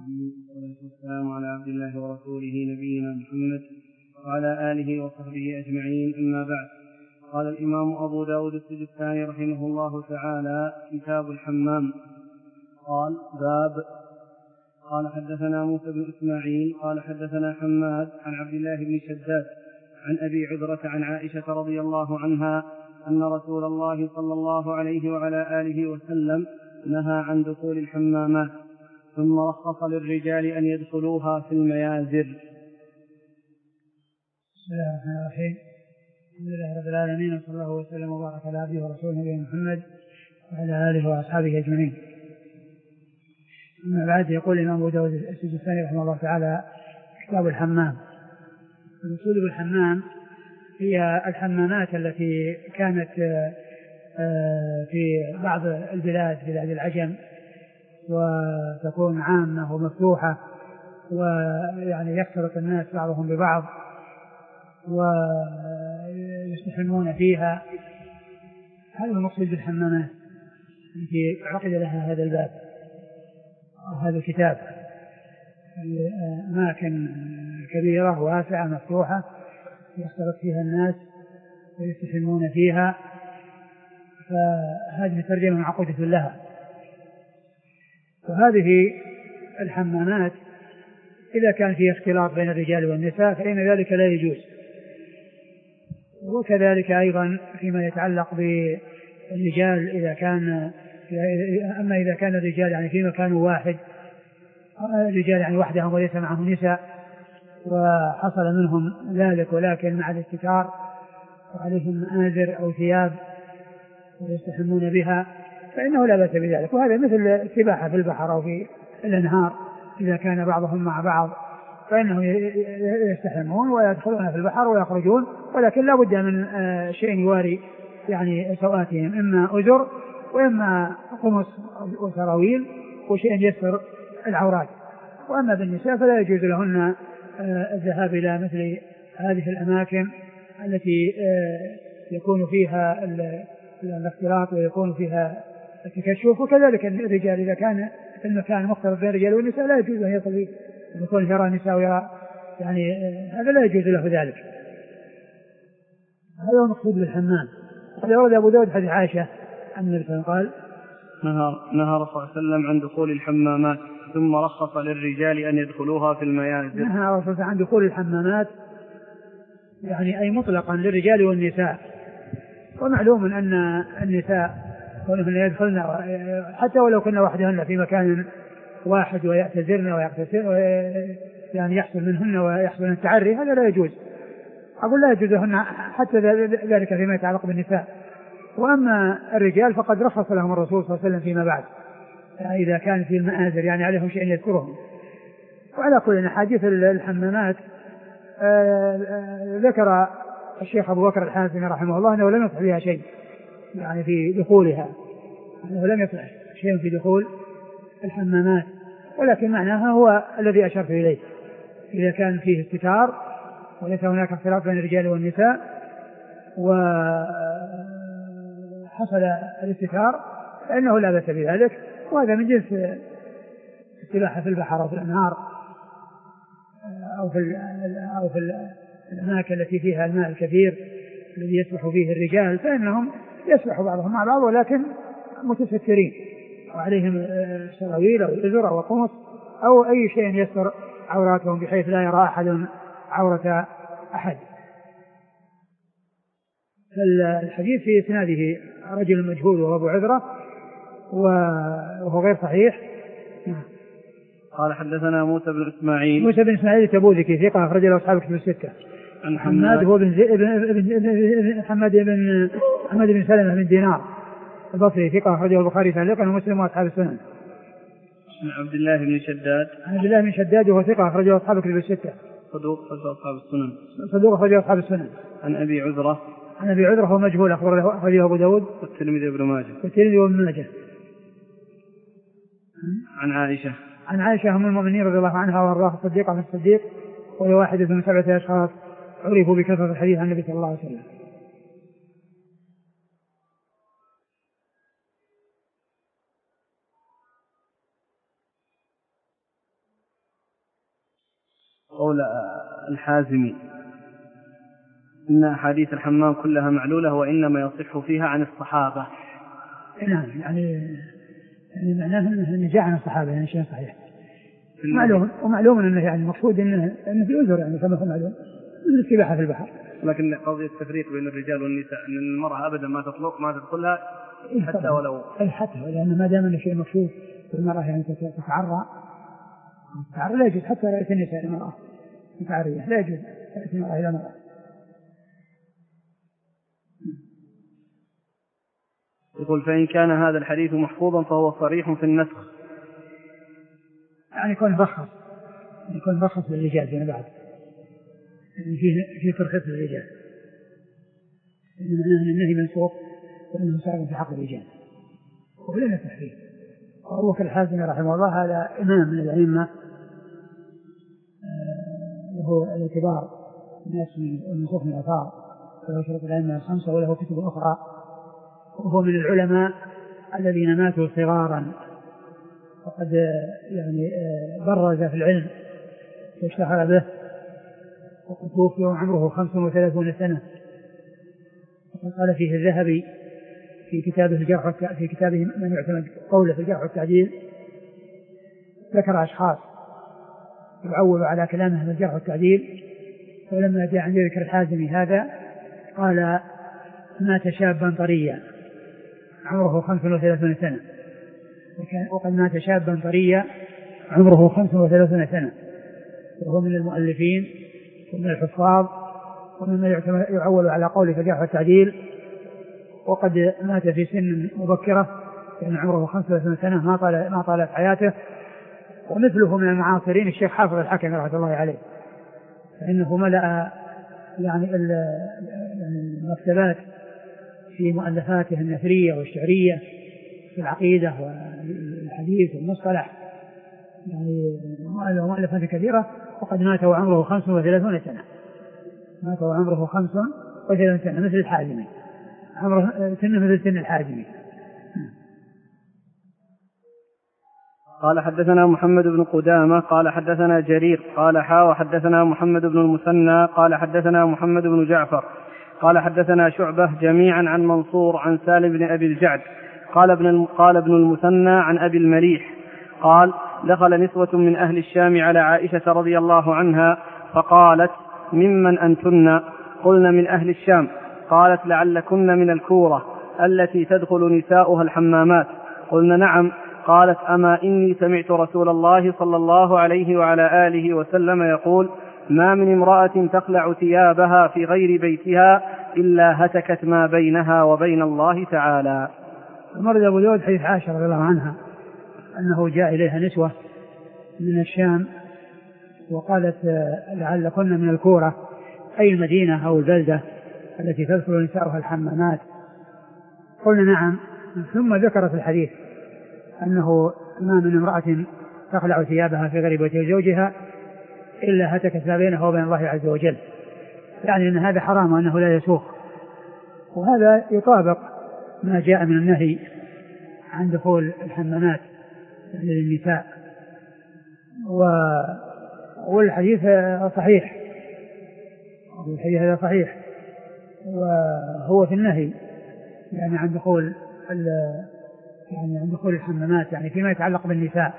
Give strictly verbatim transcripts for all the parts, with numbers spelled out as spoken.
والصلاة والسلام على عبد الله ورسوله نبينا محمد وعلى آله وصحبه أجمعين، أما بعد. قال الإمام أبو داود السجستاني رحمه الله تعالى: كتاب الحمام. قال: باب. قال: حدثنا موسى بن إسماعيل قال حدثنا حماد عن عبد الله بن شداد عن أبي عذرة عن عائشة رضي الله عنها أن رسول الله صلى الله عليه وعلى آله وسلم نهى عن دخول الحمامات، ثم رخص للرجال أن يدخلوها في الميازر. بسم الله الرحمن الرحيم. الحمد لله رب العالمين، وصلى الله وسلم وبارك على عبده ورسوله نبينا محمد وعلى آله وأصحابه أجمعين. أما بعد، يقول الإمام أبو داود السجستاني رحمه الله تعالى: كتاب الحمام. المقصود بالحمام هي الحمامات التي كانت في بعض البلاد بلاد العجم، وتكون عامة ومفتوحة، ويعني يختلط الناس بعضهم ببعض ويستحمون فيها. هذا المقصود بالحمامات التي عقد لها هذا الباب هذا الكتاب. أماكن كبيرة واسعة مفتوحة يختلط فيها الناس ويستحمون فيها، فهذه ترجمة معقودة لها. وهذه الحمامات إذا كان فيها اختلاط بين الرجال والنساء فإن ذلك لا يجوز، وكذلك أيضا فيما يتعلق بالرجال إذا كان أما إذا كان الرجال يعني في مكان واحد، الرجال يعني وحدهم وليس معهم نساء، وحصل منهم ذلك ولكن مع الاستتار وعليهم مآزر أو ثياب ويستحمون بها، فإنه لا بأس بذلك. وهذا مثل السباحة في البحر أو في الأنهار، إذا كان بعضهم مع بعض فإنهم يستحمون ويدخلون في البحر ويخرجون، ولكن لا بد من شيء يواري يعني سوآتهم، إما أزر وإما قمص وسراويل وشيء يستر العورات. وأما بالنساء فلا يجوز لهن الذهاب إلى مثل هذه الأماكن التي يكون فيها الاختلاط ويكون فيها التكشف. وكذلك الرجال إذا كان المكان مختلط بين الرجال والنساء لا يجوز أن يصل أن يكون يرى نساء ويرى يعني هذا لا يجوز له ذلك. هذا هو المقصود بالحمام. قد ورد أبو داود حديث عائشة أن النبي صلى الله عليه وسلم قال: نهى نهى رسول الله صلى الله عليه وسلم عن دخول الحمامات، ثم رخص للرجال أن يدخلوها في الميازر. نهى رسول الله عن دخول الحمامات يعني أي مطلقا للرجال والنساء. ومعلوم أن النساء كونهن يدخلن حتى ولو كنا وحدهن في مكان واحد ويعتذرن ويغتسلن يعني يحصل منهن ويحصل من التعري، هذا لا يجوز. أقول لا يجوز لهن حتى ذلك فيما يتعلق بالنساء. وأما الرجال فقد رخص لهم الرسول صلى الله عليه وسلم فيما بعد، يعني إذا كان في المآزر يعني عليهم شيء يذكرهم. وعلى كل أحاديث الحمامات ذكر الشيخ أبو بكر الحازمي رحمه الله أنه لم يصح فيها شيء يعني في دخولها، أنه لم يصح شيء في دخول الحمامات، ولكن معناها هو الذي أشرت إليه: إذا كان فيه استتار وليس هناك اختلاط بين الرجال والنساء وحصل الاستتار فإنه لا بأس بذلك. وهذا من جنس السباحة في البحر أو في الأنهار أو في أو في الأماكن التي فيها الماء الكثير الذي يسبح فيه الرجال، فإنهم يسبح بعضهم مع بعض ولكن متسترين وعليهم سراويل أو إزر أو قمص أو أي شيء يستر عوراتهم بحيث لا يرى أحد عورة أحد. الحديث في إسناده رجل مجهول وهو أبو عذرة وهو غير صحيح. قال: حدثنا موسى بن إسماعيل موسى بن إسماعيل التبوذكي ثقة أخرج له أصحاب الكتب الستة. عن حماد هو بن حماد بن حماد بن سلمة بن دينار البصري ثقة أخرجه البخاري تعليقا ومسلم وأصحاب السنن. عن عبد الله بن شداد عن عبد الله بن شداد وهو ثقة أخرجه أصحاب الكتب الستة. صدوق أخرجه أصحاب السنن. صدوق أخرجه أصحاب السنن. عن أبي عذرة عن أبي عذرة هو مجهول أخرجه أبو داود والترمذي وابن ماجه والترمذي وابن ماجه. عن عائشة عن عائشة أم المؤمنين رضي الله عنها وأرضاها الصديقة من الصديق، وهي واحدة من سبعة أشخاص عرفوا بكثرة الحديث عن النبي صلى الله عليه وسلم. قول الحازمي إن أحاديث الحمام كلها معلولة وإنما يصح فيها عن الصحابة. نعم يعني يعني معناه أنه جاء عن الصحابة يعني شيء صحيح معلوم ومعلوم أنه يعني المقصود أنه أنه في أذر يعني كما هو معلوم مثل السباحة في البحر. لكن قضية التفريق بين الرجال والنساء أن المرأة أبدا ما تطلق ما تدخلها حتى ولو أي حتى لأن ما دام أنه شيء مكشوف المرأة يعني تتعرى تتعرى لا يجوز حتى رأيت النساء المرأة متعرية لا يجوز رأيت المرأة إلى مرأة. يقول فإن كان هذا الحديث محفوظا فهو صريح في النسخ يعني يكون رخص يكون رخص للرجال فيما بعد فيه فيه ترخيص للرجال إن معناه أن النهي منسوخ وأنه صار في حق الرجال ولا تحريم. وأبو بكر الحازمي رحمه الله هذا إمام من الأئمة له الاعتبار الناس والمنسوخ من الآثار وله شرط الأئمة الخمسة وله كتب أخرى وهو من العلماء الذين ماتوا صغارا وقد يعني برز في العلم واشتهر به وقد توفي وعمره خمس وثلاثون سنة. وقد قال فيه الذهبي في كتابه الجرح في كتابه من يعتمد قوله في الجرح والتعديل ذكر أشخاص يعول على كلامه في الجرح والتعديل ولما جاء عن ذكر الحازمي هذا قال مات شابا طريا عمره خمس وثلاثون سنة وقد مات شابا طريا عمره خمس وثلاثون سنة وهو من المؤلفين ومن الحفاظ ومن يعول على قوله في الجرح والتعديل وقد مات في سن مبكرة لأن يعني عمره خمس وثلاثون سنة ما طال ما طالت حياته. ومثله من المعاصرين الشيخ حافظ الحكم رحمه الله عليه فإنه ملأ يعني المكتبات في مؤلفاته النثرية والشعرية في العقيدة والحديث والمصطلح يعني مؤلفات كثيرة. وقد مات وعمره خمس وثلاثون سنة مات وعمره خمس وثلاثون سنة مثل الحازمي عمره سنة مثل سن الحازمي. قال حدثنا محمد بن قدامة قال حدثنا جرير قال حا وحدثنا محمد بن المثنى قال حدثنا محمد بن جعفر قال حدثنا شعبة جميعا عن منصور عن سالم بن أبي الجعد قال ابن قال ابن المثنى عن أبي المليح قال دخل نسوة من أهل الشام على عائشة رضي الله عنها فقالت ممن أنتن؟ قلن من أهل الشام. قالت لعلكن من الكورة التي تدخل نساؤها الحمامات. قلن نعم. قالت أما إني سمعت رسول الله صلى الله عليه وعلى آله وسلم يقول ما من امرأة تخلع ثيابها في غير بيتها إلا هتكت ما بينها وبين الله تعالى. مرد أبو داود حديث عائشة رضي الله عنها أنه جاء إليها نسوة من الشام وقالت لعلكن من الكورة أي المدينة أو البلدة التي تدخل نساؤها الحمامات. قلنا نعم. ثم ذكر في الحديث أنه ما من امرأة تخلع ثيابها في غير بيت زوجها إلا هتكت ما بينها وبين الله عز وجل يعني أن هذا حرام وأنه لا يسوق. وهذا يطابق ما جاء من النهي عن دخول الحمامات للنساء والحديث صحيح الحديث هذا صحيح وهو في النهي يعني عن دخول يعني عن دخول الحمامات يعني فيما يتعلق بالنساء.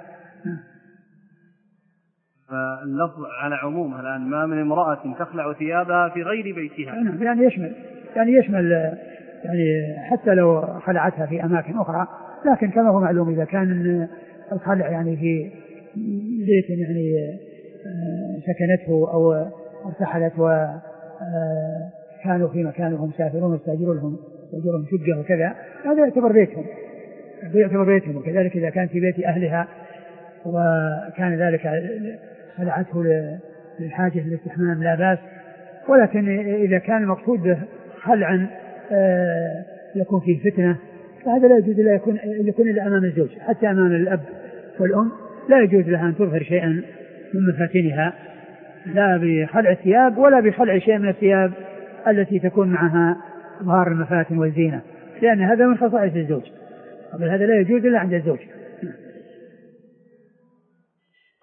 فاللفظ على عموم الآن ما من امرأة تخلع ثيابها في غير بيتها يعني يشمل يعني يشمل يعني حتى لو خلعتها في أماكن أخرى لكن كما هو معلوم إذا كان الخلع يعني في بيت يعني سكنته أو ارتحلت وكانوا في مكانهم مسافرون يستأجرون لهم يستأجرون شقة وكذا هذا يعتبر بيتهم يعتبر بيتهم. وكذلك إذا كان في بيت أهلها وكان ذلك خلعته للحاجة للاستحمام لا بأس. ولكن إذا كان المقصود به خلعا يكون فيه فتنة فهذا لا يجوز لا يكون يكون إلا أمام الزوج حتى أمام الأب والأم لا يجوز لها أن تظهر شيئا من مفاتنها لا بخلع الثياب ولا بخلع شيء من الثياب التي تكون معها ظهار المفاتن والزينة لأن هذا من خصائص الزوج هذا لا يجوز إلا عند الزوج.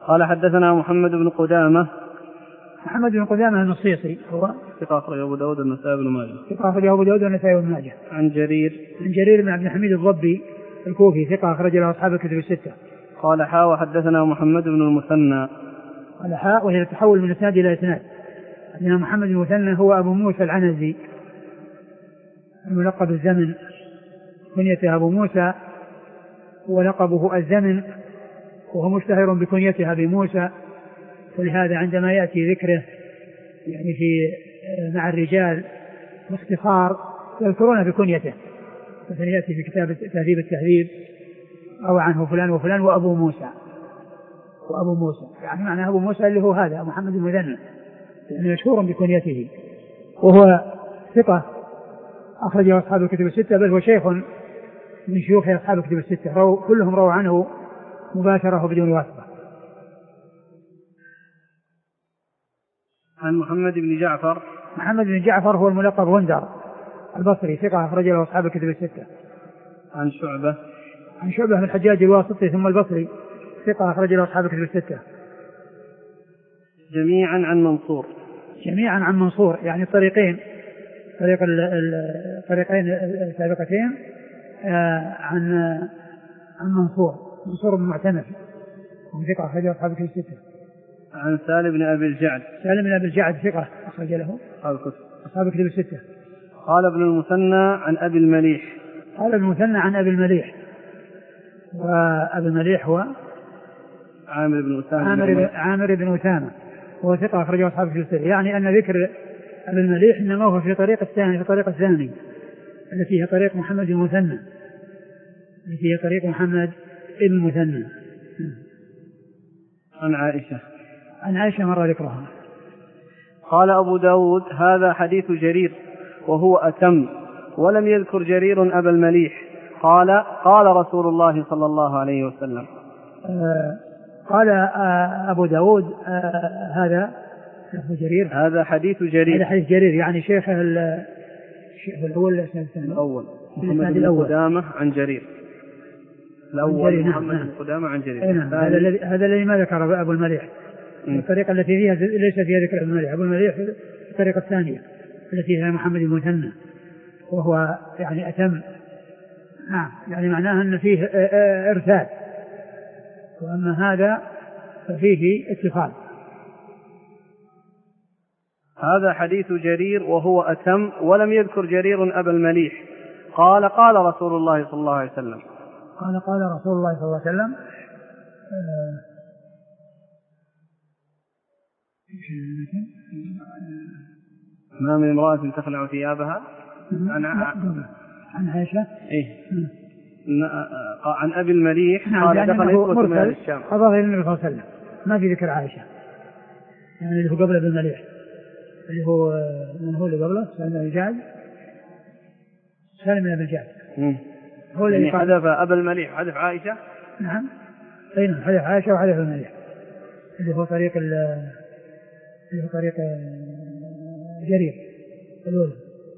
قال حدثنا محمد بن قدامة. محمد بن قدامة النصيصي هو ثقة أخرجه أبو داود والنسائي بن ماجه. ثقة أخرجه أبو داود والنسائي بن ماجه. عن جرير. عن جرير بن عبد الحميد الضبي الكوفي ثقة أخرج له أصحاب الكتب الستة. قال حاء وحدثنا محمد بن المثنى. قال حاء وهي التحول من إسناد إلى إسناد. حدثنا محمد بن المثنى هو أبو موسى العنزي الملقب الزمن، كنيته أبو موسى ولقبه الزمن، وهو مشتهر بكنيته أبي موسى، ولهذا عندما يأتي ذكره يعني في مع الرجال باختصار يذكرون بكنيته، مثلا يأتي في كتاب تهذيب التهذيب أو عنه فلان وفلان وأبو موسى وأبو موسى، يعني معنى أبو موسى اللي هو هذا محمد المثنى، يعني مشهور بكنيته، وهو ثقة أخرجه أصحاب الكتب الستة، بل هو شيخ من شيوخ أصحاب الكتب الستة، رو كلهم رووا عنه مباشرة وبدون واسطة. عن محمد بن جعفر. محمد بن جعفر هو الملقب غندر البصري ثقة أخرج له أصحاب الكتب الستة. عن شعبة. عن شعبة بن الحجاج الواسطي ثم البصري ثقة أخرج له أصحاب الكتب الستة. جميعا عن منصور. جميعا عن منصور، يعني الطريقين طريق الطريقين السابقتين آه عن عن منصور منصور بن معتمر ثقة أخرج له أصحاب الكتب الستة. عن سالم بن أبي الجعد. سالم بن أبي الجعد ثقة أخرج له أصحاب الكتب الستة. قال ابن المثنى عن أبي المليح. قال ابن المثنى عن أبي المليح، وأبي المليح هو عامر بن أسامة. عامر, عامر بن أسامة هو ثقة أخرجه أصحاب الكتب الستة. يعني أن ذكر أبي المليح إنما هو في طريق الثاني في طريق الثاني التي هي طريق محمد المثنى التي هي طريق محمد المثنى. عن عائشة. عن عائشة مر ذكرها. قال أبو داود هذا حديث جرير وهو أتم، ولم يذكر جرير أبا المليح. قال قال رسول الله صلى الله عليه وسلم. آه قال آه أبو داود آه هذا جرير هذا حديث جرير هذا حديث جرير، يعني شيخ الشيخ الأول الأول محمد بن قدامة عن جرير الأول جرير. محمد نعم. بن قدامة عن جرير. نعم. هذا الذي هذا الذي ما ذكر أبو المليح. الطريقة التي فيها ليس فيها ذكر أبو المليح. أبو المليح في الطريقة الثانية التي هي محمد المثنى وهو يعني أتم. نعم، يعني معناها أن فيه إرسال، وأما هذا ففيه اتصال. هذا حديث جرير وهو أتم، ولم يذكر جرير أبا المليح. قال قال رسول الله صلى الله عليه وسلم. قال قال رسول الله صلى الله عليه وسلم. ما من امرأة تخلع ثيابها. عن عن عائشة. إيه. عن أبي المليح. نعم، قال دخل إسوة من أهل الشام. أضاف إلى النبي صلى الله عليه وسلم، ما في ذكر عائشة، يعني اللي هو قبل أبي المليح اللي هو من هو اللي قبله سالم بن الجعد. سالم بن الجعد هو اللي حذف أبا المليح حذف عائشة. نعم، أين حذف عائشة وحذف المليح اللي هو طريق اللي هو طريق جرير الأول.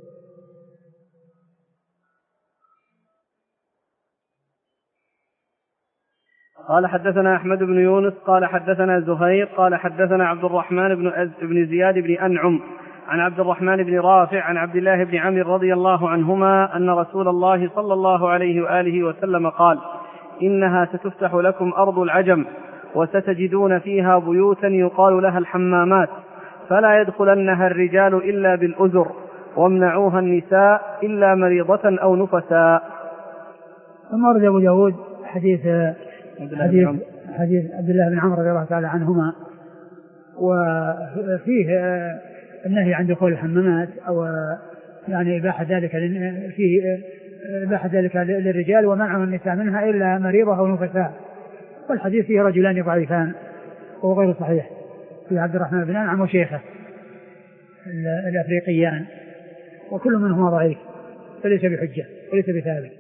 قال حدثنا أحمد بن يونس قال حدثنا زهير قال حدثنا عبد الرحمن بن, أز... بن زياد بن أنعم عن عبد الرحمن بن رافع عن عبد الله بن عمرو رضي الله عنهما أن رسول الله صلى الله عليه وآله وسلم قال إنها ستفتح لكم أرض العجم وستجدون فيها بيوتا يقال لها الحمامات فلا يدخلنها الرجال إلا بالأزر وامنعوها النساء إلا مريضة أو نفساء. ثم ورد أبو داود حديث حديث حديث عبد الله بن عمرو رضي الله تعالى عنهما، وفيه النهي عن دخول الحمامات أو يعني إباحة ذلك فيه إباحة ذلك للرجال ومنعه النساء منها إلا مريضة أو نفساء. والحديث فيه رجلان ضعيفان وهو غير صحيح، في عبد الرحمن بن أنعم وشيخه الأفريقيان، وكل منهما ضعيف فليس بحجة وليس بثابت.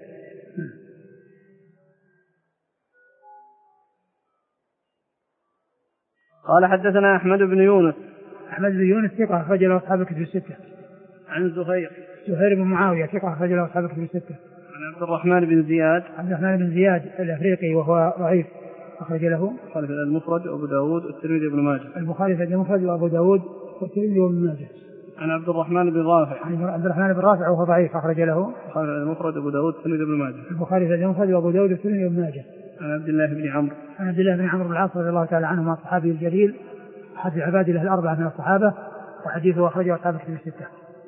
قال حدثنا أحمد بن يونس. أحمد بن يونس ثقة أخرج له أصحاب الكتب الستة. عن زهير. زهير بن معاوية ثقة أخرج له أصحاب الكتب الستة. عن عبد الرحمن بن زياد. عبد الرحمن بن زياد الأفريقي وهو ضعيف أخرج له البخاري في المفرد وأبو داود والترمذي وابن ماجه. البخاري في المفرد وأبو داود والترمذي وابن ماجه. عن عبد الرحمن بن رافع. عن عبد الرحمن بن رافع وهو ضعيف أخرج له البخاري في المفرد وأبو داود والترمذي وابن ماجه. البخاري في المفرد وأبو داود والترمذي وابن ماجه. عن عبد الله بن عمرو. عن عبد الله بن عمرو بن العاص رضي الله تعالى عنهما الصحابي الجليل أحد عباد الله الأربعة من الصحابة وحديثه أخرجه أصحاب الكتب الستة.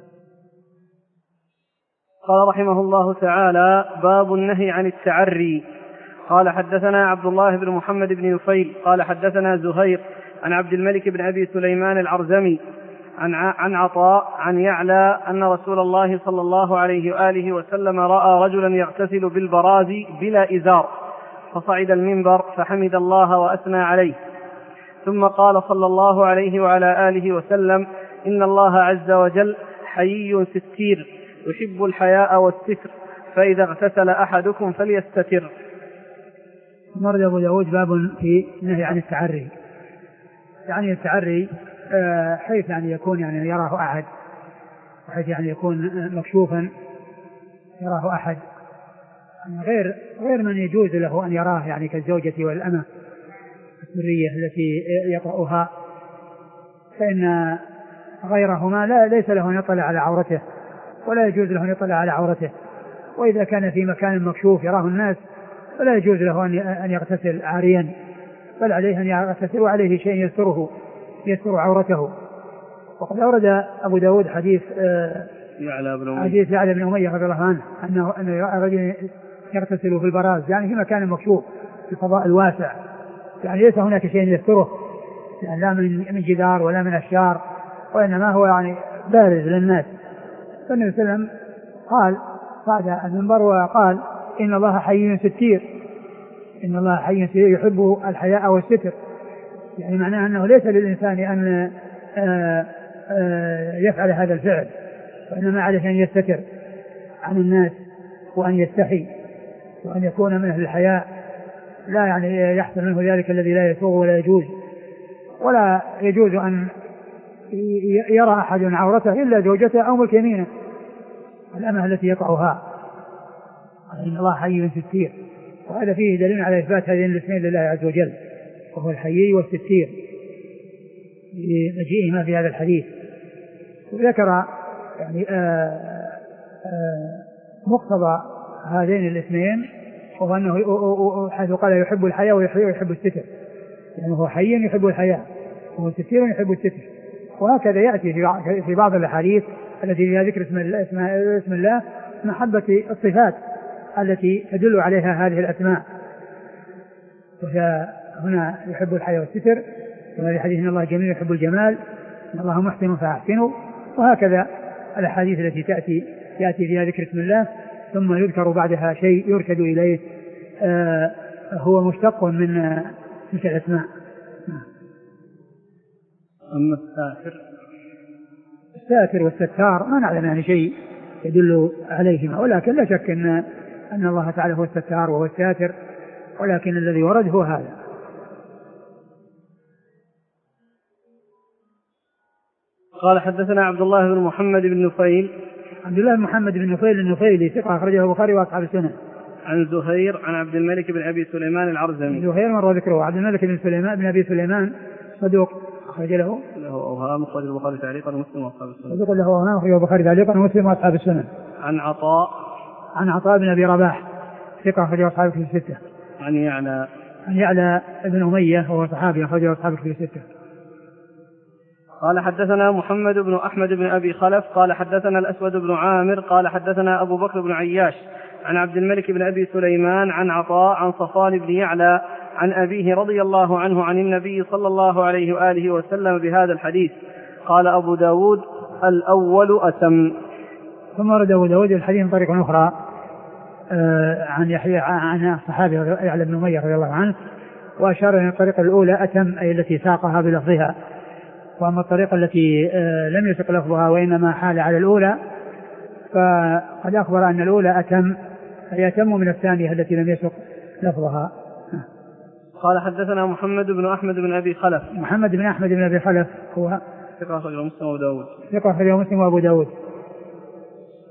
قال رحمه الله تعالى: باب النهي عن التعري. قال حدثنا عبد الله بن محمد بن نفيل قال حدثنا زهير عن عبد الملك بن أبي سليمان العرزمي عن عن عطاء عن يعلى أن رسول الله صلى الله عليه وآله وسلم رأى رجلا يغتسل بالبراز بلا إزار فصعد المنبر فحمد الله وأثنى عليه، ثم قال صلى الله عليه وعلى آله وسلم: إن الله عز وجل حيي ستير يحب الحياء والستر، فإذا اغتسل أحدكم فليستتر. مرد أبو داود باب في النهي عن التعري. يعني التعري حيث يعني يكون يعني يراه أحد، حيث يعني يكون مكشوفا يراه أحد غير غير من يجوز له أن يراه، يعني كالزوجة والأمة السرية التي يطأها، فإن غيرهما لا ليس له أن يطلع على عورته ولا يجوز له أن يطلع على عورته. وإذا كان في مكان مكشوف يراه الناس فلا يجوز له أن يغتسل عاريا، بل عليه أن يغتسل وعليه شيء يستره يستر عورته. وقد أورد أبو داود حديث حديث يعلى بن أمية رضي الله عنه أنه أن رجل يغتسل في البراز، يعني في مكان مكشوف في الفضاء الواسع، يعني ليس هناك شيء يستره، يعني لا من جدار ولا من أشجار، وإنما هو يعني بارز للناس. فالنبي صلى الله عليه وسلم قال بعد المنبر وقال: إن الله حي ستير، إن الله حي ستير يحب الحياء والستر، يعني معناه أنه ليس للإنسان أن يفعل هذا الفعل، وإنما عليه أن يستتر عن الناس وأن يستحي وأن يكون من أهل الحياء، لا يعني يحصل منه ذلك الذي لا يسوغ ولا يجوز، ولا يجوز أن يرى أحد عورته إلا زوجته أو ملك يمينه الأمة التي يقعها. إن الله حي ستير، وهذا فيه دليل على إثبات هذين الاثنين لله عز وجل، وهو الحيي والستير لمجيئهما في هذا الحديث. وذكر يعني آآ آآ مقتضى هذين الاثنين، وهو أنه حيث قال يحب الحياة ويحب الستر، يعني هو حي يحب الحياة وهو ستير يحب الستر. وهكذا يأتي في بعض الأحاديث التي فيها ذكر اسم الله, اسم الله محبة الصفات التي تدل عليها هذه الأسماء. وهنا يحب الحياة والستر، وهذا حديث إن الله جميل يحب الجمال، إن الله محسن فأحسنه. وهكذا الأحاديث التي تأتي يأتي فيها ذكر اسم الله ثم يذكر بعدها شيء يرشد إليه آه هو مشتق من تلك الأسماء. أما الساتر الساتر والستار ما نعلم يعني شيء يدل عليهما، ولكن لا شك أن أن الله تعالى هو الستار وهو الساتر، ولكن الذي ورد هو هذا. قال حدثنا عبد الله بن محمد بن نفيل. عبد الله بن محمد بن نفيل النفيلي ثقة أخرجه البخاري وأصحاب السنن. عن زهير عن عبد الملك بن أبي سليمان العرزمي. زهير مر ذكره. عبد الملك بن سليمان بن أبي سليمان صدوق أخرج له له أوهام أخرج البخاري تعليقا ومسلم وأصحاب السنن. صدوق له أوهام أخرج البخاري تعليقا ومسلم وأصحاب السنن. عن عطاء عن عطاء بن أبي رباح ثقة أخرجه أصحاب الكتب الستة. عن يعلى عن يعلى بن أمية وهو صحابي أخرجه أصحاب الكتب الستة. قال حدثنا محمد بن أحمد بن أبي خلف قال حدثنا الأسود بن عامر قال حدثنا أبو بكر بن عياش عن عبد الملك بن أبي سليمان عن عطاء عن صفوان بن يعلى عن أبيه رضي الله عنه عن النبي صلى الله عليه وآله وسلم بهذا الحديث. قال أبو داود: الأول أتم. ثم ورد أبو داود الحديث من طريق أخرى آه عن يحيى عن الصحابي يعلى بن أمية رضي الله عنه، وأشار إلى الطريقة الأولى أتم أي التي ساقها بلفظها، وأما الطريقة التي آه لم يسق لفظها وإنما حال على الأولى فقد أخبر أن الأولى أتم أي أتم من الثانية التي لم يسق لفظها. قال حدثنا محمد بن أحمد بن أبي خلف. محمد بن أحمد بن أبي خلف هو ثقة أخرجه مسلم وأبو داود. ثقة أخرجه مسلم وأبو داود.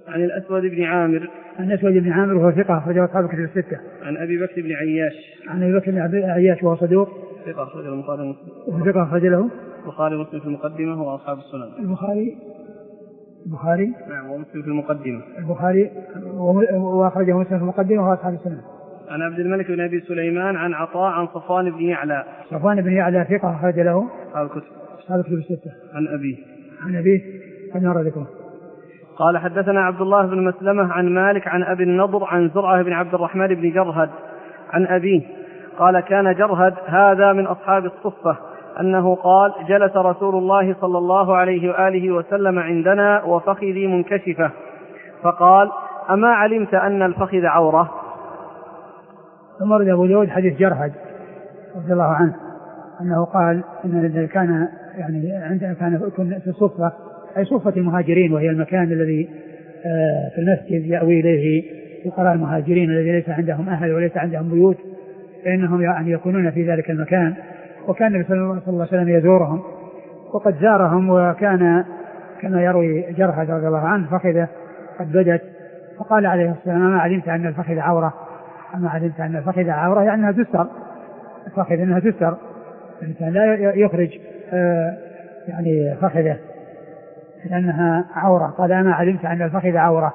عن الأسود بن عامر. عن الأسود بن عامر وهو ثقة أخرجه أصحاب الكتب الستة. عن أبي بكر بن عياش. عن أبي بكر بن عياش وهو صدوق ثقة أخرجه البخاري ومسلم. ثقة أخرج له البخاري ومسلم في المقدمة وأصحاب السنن. البخاري البخاري نعم ومسلم في المقدمة. البخاري وأخرجه مسلم في المقدمة وأصحاب السنن. عن عبد الملك بن أبي سليمان عن عطاء عن صفوان بن يعلى. صفوان بن يعلى ثقة أخرج له أصحاب الكتب. أصحاب الكتب الستة. عن أبيه. عن أبيه قد نرى ذكره. قال حدثنا عبد الله بن مسلمة عن مالك عن أبي النضر عن زرعة بن عبد الرحمن بن جرهد عن أبيه قال كان جرهد هذا من أصحاب الصفة أنه قال جلس رسول الله صلى الله عليه وآله وسلم عندنا وفخذي منكشفة فقال أما علمت أن الفخذ عورة؟ ثم رد أبو داود حديث جرهد رضي الله عنه أنه قال أن كان يعني عندنا كان في الصفة أي صفة المهاجرين وهي المكان الذي في المسجد يأوي إليه فقراء المهاجرين الذي ليس عندهم أهل وليس عندهم بيوت فإنهم يعني يكونون في ذلك المكان. وكان النبي صلى الله عليه وسلم يزورهم وقد زارهم وكان كما يروي جرهد رضي الله عنه فخذه قد بدت فقال عليه الصلاة والسلام ما علمت أن الفخذ عورة أما علمت أن الفخذ عورة يعني أنها تستر الفخذ أنها تستر الإنسان لا يخرج يعني فخذه لأنها عورة قال أما علمت أن الفخذ عورة.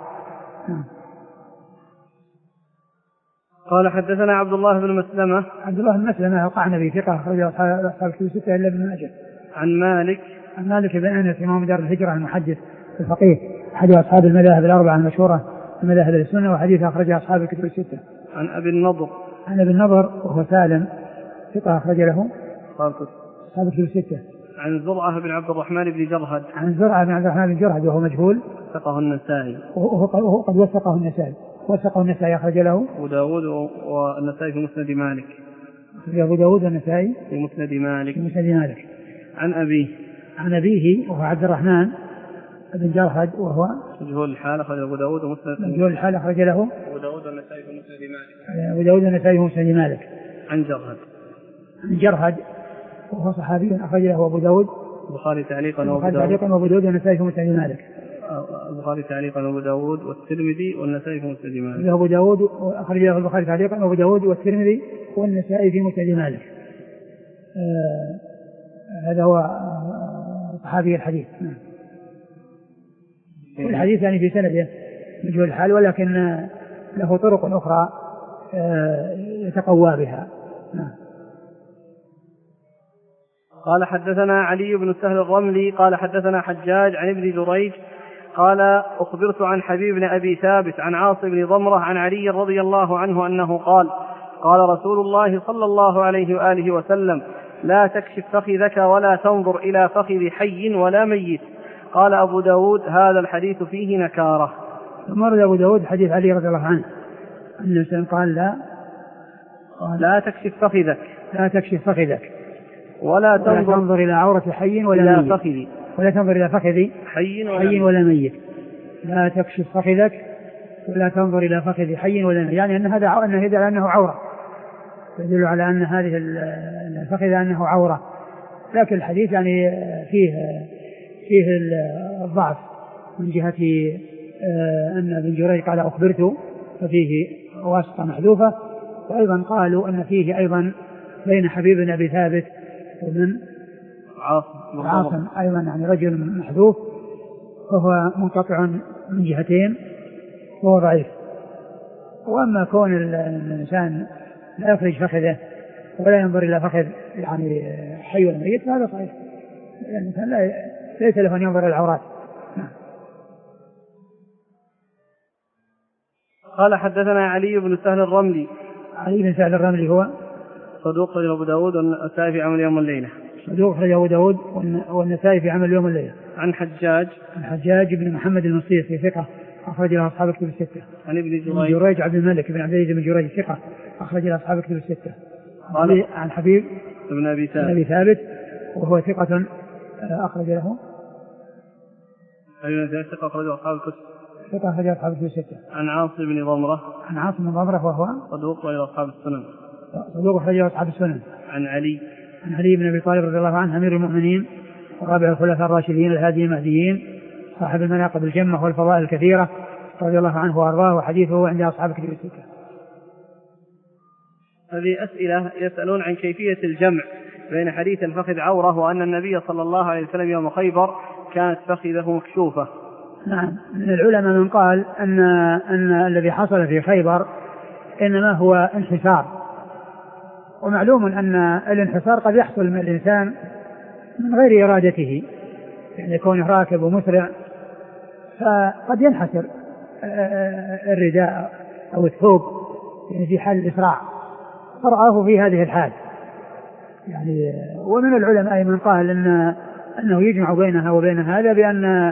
قال حدثنا عبد الله بن مسلمة. عبد الله بن مسلمة القعنبي ثقة أخرج أصحاب الكتب الستة إلا ابن ماجه. عن مالك. عن مالك بن أنس إمام دار الهجرة المحدث الفقيه أحد أصحاب المذاهب الأربعة المشهورة المذاهب السنة وحديث أخرج أصحاب الكتب الستة. عن أبي النضر. عن أبي النضر وهو سالم ثقة أخرج له أصحاب الكتب الستة. عن زرعة بن عبد الرحمن بن جرهد. عن زرعة بن عبد الرحمن بن جرهد وهو مجهول وثقه النسائي وهو قد وثقه النسائي وثقه النسائي أخرج له أبو داود والنسائي في مسند مالك. أبو داود والنسائي في مسند مالك. في مسند مالك. عن أبيه. عن أبيه وهو عبد الرحمن بن جرهد وهو مجهول الحال أخرج أبو داود ومسند. مجهول الحال أخرج له أبو داود والنسائي في مسند مالك. أبو داود والنسائي في مسند مالك. عن جرهد. عن جرهد وهو صحابي أخرج له أبو داود البخاري تعليقا وأبو داود والنسائي في مسند مالك. البخاري تعليقا وأبو داود والترمذي والنسائي في مسند مالك. أبو داود أخرج له البخاري تعليقا وأبو داود والترمذي والنسائي في مسند مالك. آه هذا هو صحابي الحديث. والحديث يعني في سنده مجهول الحال ولكن له طرق أخرى آه يتقوى بها. قال حدثنا علي بن سهل الرملي قال حدثنا حجاج عن ابن جريج قال أخبرت عن حبيب بن أبي ثابت عن عاصم بن ضمرة عن علي رضي الله عنه أنه قال قال رسول الله صلى الله عليه وآله وسلم لا تكشف فخذك ولا تنظر إلى فخذ حي ولا ميت. قال أبو داود هذا الحديث فيه نكارة. مر أبو داود حديث علي رضي الله عنه أنه قال لا قال لا تكشف فخذك لا تكشف فخذك ولا تنظر, ولا تنظر إلى عورة حي ولا ميت فخذي ولا تنظر إلى فخذ حي ولا, حي ولا ميت. لا تكشف فخذك ولا تنظر إلى فخذ حي ولا ميت يعني أن هذا أنه يدل على أنه عورة يدل على أن هذه الفخذ أنه عورة. لكن الحديث يعني فيه فيه الضعف من جهة أن ابن جريج قال أخبرت ففيه واسطة محذوفة وأيضا قالوا أن فيه أيضا بين حبيب بن أبي ثابت ومن عاصم عاصم أيضا يعني رجل محذوف فهو منقطع من جهتين وهو ضعيف. وأما كون الإنسان لا يخرج فخذه ولا ينظر إلى فخذ يعني حي ولا ميت فهذا صحيح يعني الإنسان لا ليس له أن ينظر إلى العورات. قال حدثنا علي بن سهل الرملي. علي بن سهل الرملي هو صدوق خرج أبو داود والنسائي في عمل يوم والليلة. صدوق خرج أبو داود والنسائي في عمل يوم والليلة. عن حجاج. عن حجاج بن محمد المصيصي ثقة أخرج له أصحاب الكتب الستة. عن ابن جريج. جريج عبد الملك بن عبد العزيز بن جريج ثقة أخرج له أصحاب الكتب الستة. قال عن حبيب بن أبي ثابت. أبي ثابت وهو ثقة أخرج له. أيوة ثقة أخرج أصحاب الكتب. ثقة أخرج أصحاب الكتب الستة. عن عاصم بن ضمرة. عن عاصم بن ضمرة وهو صدوق إلى أصحاب السنن. صدوق أخرج أصحاب السنن. عن علي. عن علي بن أبي طالب رضي الله عنه أمير المؤمنين ورابع الخلفاء الراشدين الهاديين المهديين صاحب المناقب الجمة والفضائل الكثيرة رضي الله عنه وأرضاه، وحديثه عند أصحاب كتب الستة. هذه أسئلة يسألون عن كيفية الجمع بين حديث الفخذ عورة وأن النبي صلى الله عليه وسلم يوم خيبر كانت فخذه مكشوفة. نعم، من العلماء من قال أن, أن الذي حصل في خيبر إنما هو انحسار، ومعلوم أن الانحسار قد يحصل من الإنسان من غير إرادته، يعني يكون راكب ومسرع فقد ينحسر الرداء أو الثوب يعني في حال الإسراع، فرآه في هذه الحال يعني. ومن العلماء من قال إن أنه يجمع بينها وبين هذا بأن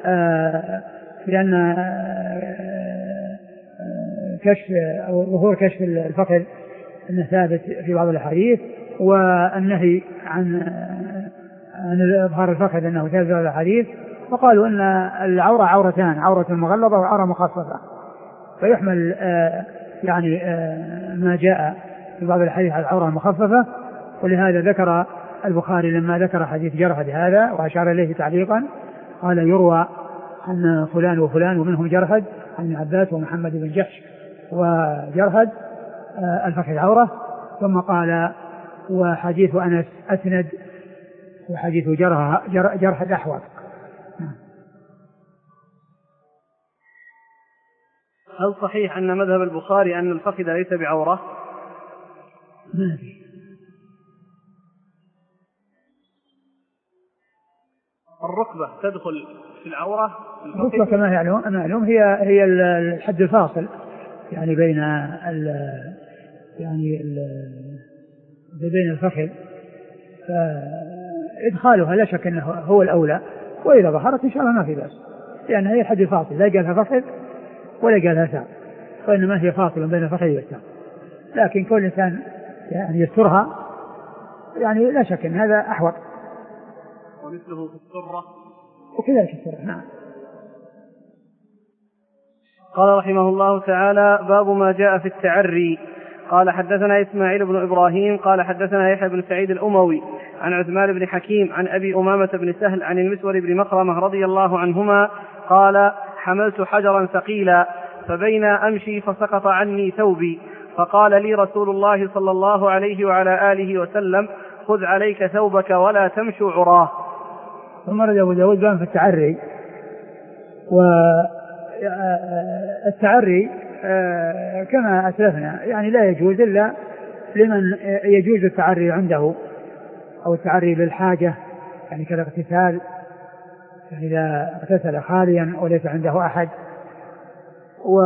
بأن كشف أو ظهور كشف الفخذ أنه ثابت في بعض الأحاديث، والنهي عن عن إظهار الفخذ أنه ثابت في بعض الأحاديث، فقالوا أن العورة عورتان، عورة مغلظة وعورة مخصصة، فيحمل يعني ما جاء في بعض الأحاديث على العورة المخففة. ولهذا ذكر البخاري لما ذكر حديث جرهد هذا وأشار إليه تعليقا قال يروى عن فلان وفلان ومنهم جرهد عن ابن عباس ومحمد بن جحش وجرهد الفخذ عورة، ثم قال وحديث أنس أسند وحديث جرهد جرهد أحوط. هل صحيح أن مذهب البخاري أن الفخذ ليس بعورة؟ ما في. الركبة تدخل في العورة؟ الركبة كما يعلم معلوم هي هي الحد الفاصل يعني بين ال يعني ال بين الفخذ، فإدخالها لا شك أنه هو الأولى، وإذا ظهرت إن شاء الله ما في بأس، لأن هي الحد الفاصل لا قالها فخذ ولا قالها ساق، وإنما هي فاصل بين الفخذ والساق، لكن كل إنسان يعني يسترها يعني لا شك أن هذا أحوط. ومثله في السرة وكذلك السرة. نعم. قال رحمه الله تعالى: باب ما جاء في التعري. قال حدثنا إسماعيل بن إبراهيم قال حدثنا يحيى بن سعيد الأموي عن عثمان بن حكيم عن أبي أمامة بن سهل عن المسور بن مخرمة رضي الله عنهما قال: حملت حجرا ثقيلا فبين أمشي فسقط عني ثوبي، فقال لي رسول الله صلى الله عليه وعلى آله وسلم: خذ عليك ثوبك ولا تمشوا عراه. ثم رد أبو داود بان في التعري. والتعري كما أسلفنا يعني لا يجوز إلا لمن يجوز التعري عنده، أو التعري للحاجة يعني كالاغتسال، يعني إذا اغتسل خاليا وليس عنده أحد. و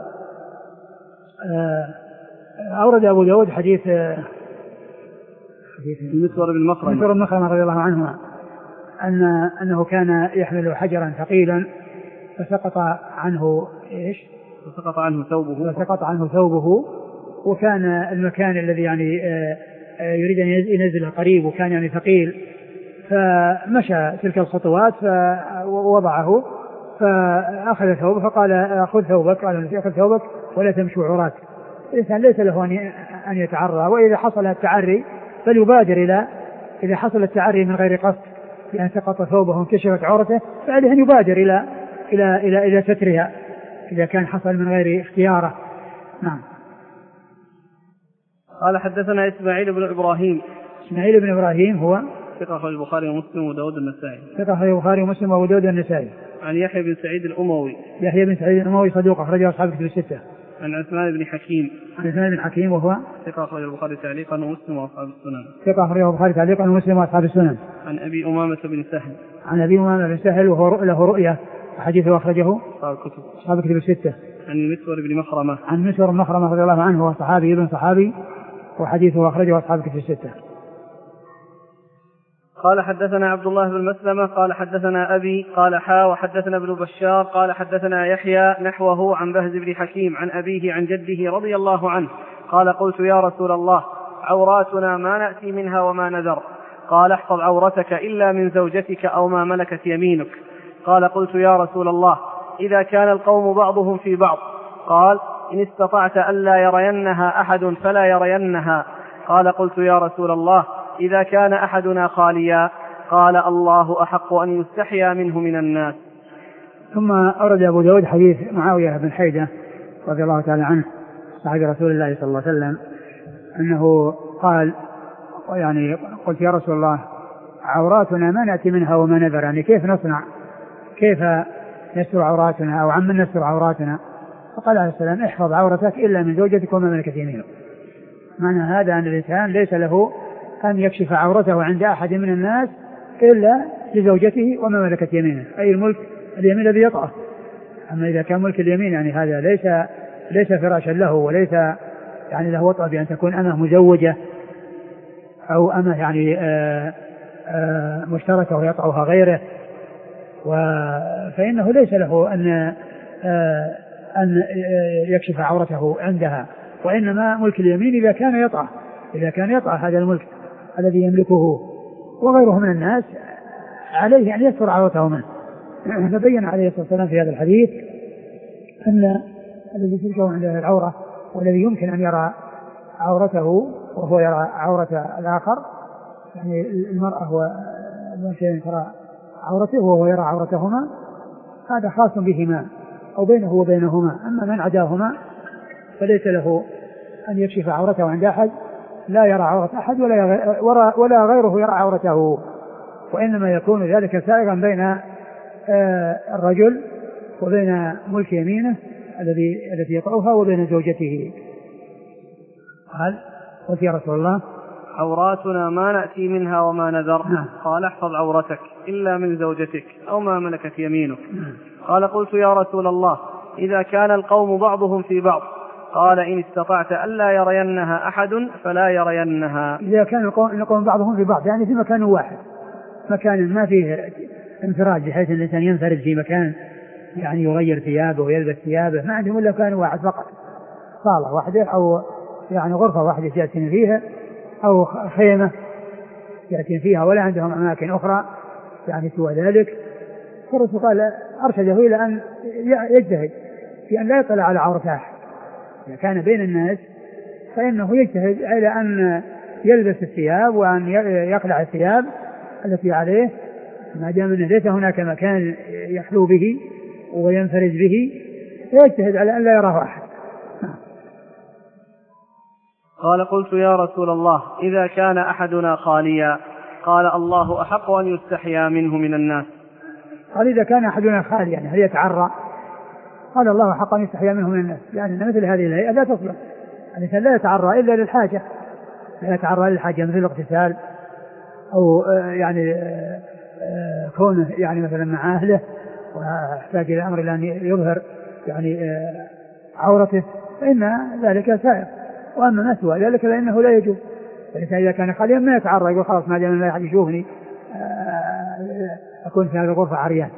أورد أبو داود حديث حديث المسور بن مخرمة المسور بن مخرمة رضي الله عنه أن أنه كان يحمل حجرا ثقيلا فسقط عنه إيش؟ فسقط عنه ثوبه فسقط عنه ثوبه وكان المكان الذي يعني يريد أن ينزله قريب وكان يعني ثقيل، فمشى تلك الخطوات فوضعه فأخذ ثوبه فقال: خذ ثوبك، قال: أخذ ثوبك ولا تمشوا عراك. الإنسان ليس له أن يتعرى، وإذا حصل التعري فليبادر إلى إذا حصل التعري من غير قصد لأن سقط ثوبه وانكشفت عورته فعليه أن يبادر إلى إلى إلى إلى سترها إذا كان حصل من غير اختياره. نعم. قال حدثنا إسماعيل بن إبراهيم. إسماعيل بن إبراهيم هو ثقة أخرجه البخاري ومسلم وداود النسائي. ثقة أخرجه البخاري ومسلم وداود النسائي. عن يحيى بن سعيد الأموي. يحيى بن سعيد الأموي صدوق أخرجه أصحاب الكتب الستة. عن عثمان بن حكيم. عن عثمان بن حكيم وهو ثقة أخرجه البخاري تعليقا ومسلم وأصحاب السنن. ثقة أخرجه البخاري تعليقا ومسلم وأصحاب السنن. عن أبي أمامة بن سهل. عن أبي أمامة بن سهل وهو له رؤية وحديثه أخرجه أصحاب الكتب. أصحاب الكتب الستة. عن المسور بن مخرمة. عن المسور بن مخرمة رضي الله عنه وهو صحابي ابن صحابي وحديثه أخرجه أصحاب الكتب الستة. قال حدثنا عبد الله بن مسلمة قال حدثنا أبي قال حا وحدثنا ابن بشار قال حدثنا يحيى نحوه عن بهز بن حكيم عن أبيه عن جده رضي الله عنه قال: قلت يا رسول الله عوراتنا ما نأتي منها وما نذر، قال: احفظ عورتك إلا من زوجتك أو ما ملكت يمينك. قال: قلت يا رسول الله إذا كان القوم بعضهم في بعض، قال: إن استطعت ألا يرينها أحد فلا يرينها. قال: قلت يا رسول الله إذا كان أحدنا خاليا، قال: الله أحق أن يستحيا منه من الناس. ثم أورد أبو داود حديث معاوية بن حيدة رضي الله تعالى عنه صحابي رسول الله صلى الله عليه وسلم أنه قال يعني قلت يا رسول الله عوراتنا ما نأتي منها وما نذر، يعني كيف نصنع، كيف نستر عوراتنا أو عمن نستر عوراتنا؟ فقال عليه السلام احفظ عورتك إلا من زوجتك وما ملكت يمينك. معنى هذا أن الإنسان ليس له أن يكشف عورته عند أحد من الناس إلا لزوجته وما ملكت يمينه، أي الملك اليمين الذي يطأه. أما إذا كان ملك اليمين يعني هذا ليس ليس فراشا له وليس يعني له وطأ بأن تكون أمه مزوجة أو أمه يعني آآ آآ مشتركة ويطأها غيره، فإنه ليس له أن أن يكشف عورته عندها، وإنما ملك اليمين إذا كان يطأ إذا كان يطأ هذا الملك الذي يملكه وغيره من الناس عليه أن يستر عورته منه. فبين عليه الصلاة والسلام في هذا الحديث أن الذي تلقاه عنده العورة والذي يمكن أن يرى عورته وهو يرى عورة الآخر، يعني المرأة والمنشأ ترى عورته وهو يرى عورتهما، هذا خاص بهما أو بينه وبينهما. أما من عداهما فليس له أن يكشف عورته عند أحد، لا يرى عورة أحد ولا, ولا غيره يرى عورته، وإنما يكون ذلك سائغا بين الرجل وبين ملك يمينه الذي التي يطأها وبين زوجته. قال قلت يا رسول الله عوراتنا ما نأتي منها وما نذر. نعم. قال احفظ عورتك إلا من زوجتك أو ما ملكت يمينك. نعم. قال قلت يا رسول الله إذا كان القوم بعضهم في بعض؟ قال إن استطعت ألا يرينها أحد فلا يرينها. إذا كان القوم بعضهم في بعض يعني في مكان واحد، مكان ما فيه انفراد بحيث الإنسان ينفرد في مكان يعني يغير ثيابه ويلبس ثيابه، ما عندهم إلا مكان واحد فقط، صالة واحدة أو يعني غرفة واحدة يأتين فيها أو خيمة يأتين فيها، ولا عندهم أماكن أخرى يعني سوى ذلك. فالرسول قال أرشده إلى أن يجتهد في أن لا يطلع على عورة أحد. إذا كان بين الناس فإنه يجتهد إلى أن يلبس الثياب وأن يقلع الثياب التي عليه، ما دام أنه ليس هناك مكان يخلو به وينفرد به، فيجتهد على أن لا يراه أحد. قال قلت يا رسول الله إذا كان أحدنا خاليا؟ قال الله أحق أن يستحيا منه من الناس. قال إذا كان أحدنا خاليا يعني هل يتعرى؟ قال الله أحق أن يستحيا منه من الناس، يعني مثل هذه الهيئة لا تصلح، الإنسان لا يتعرى إلا للحاجة، لا يتعرى للحاجة مثل الاغتسال أو يعني كونه يعني مثلا مع أهله ويحتاج إلى أمر أن يظهر يعني عورته، فإن ذلك سائر. وأما ما سوى ذلك فإنه لا يجوز. فالإنسان إذا كان خاليا ما يتعرى، يقول خلاص ما دام لا أحد يشوفني أكون في هذه الغرفة عريان.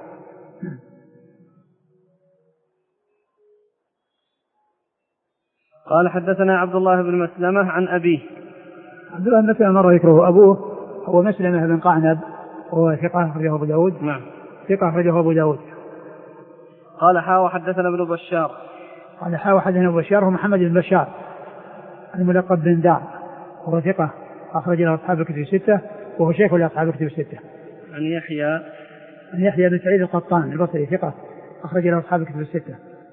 قال حدثنا عبد الله بن مسلمة عن أبيه. عبد الله بن مسلمة مرة يكره أبوه هو مسلمة بن قعنب وهو ثقة أخرجه أبو داود. نعم. ثقة أخرجه أبو داود. قال حاوى حدثنا ابن بشار. قال حاوى حدثنا ابن بشار هو محمد بن بشار الملقب بن دار وهو ثقة أخرج له أصحاب الكتب الستة وهو شيخ لأصحاب الكتب الستة. عن يحيى عن يحيى بن سعيد القطان البصري ثقة أخرج له أصحاب الكتب الستة.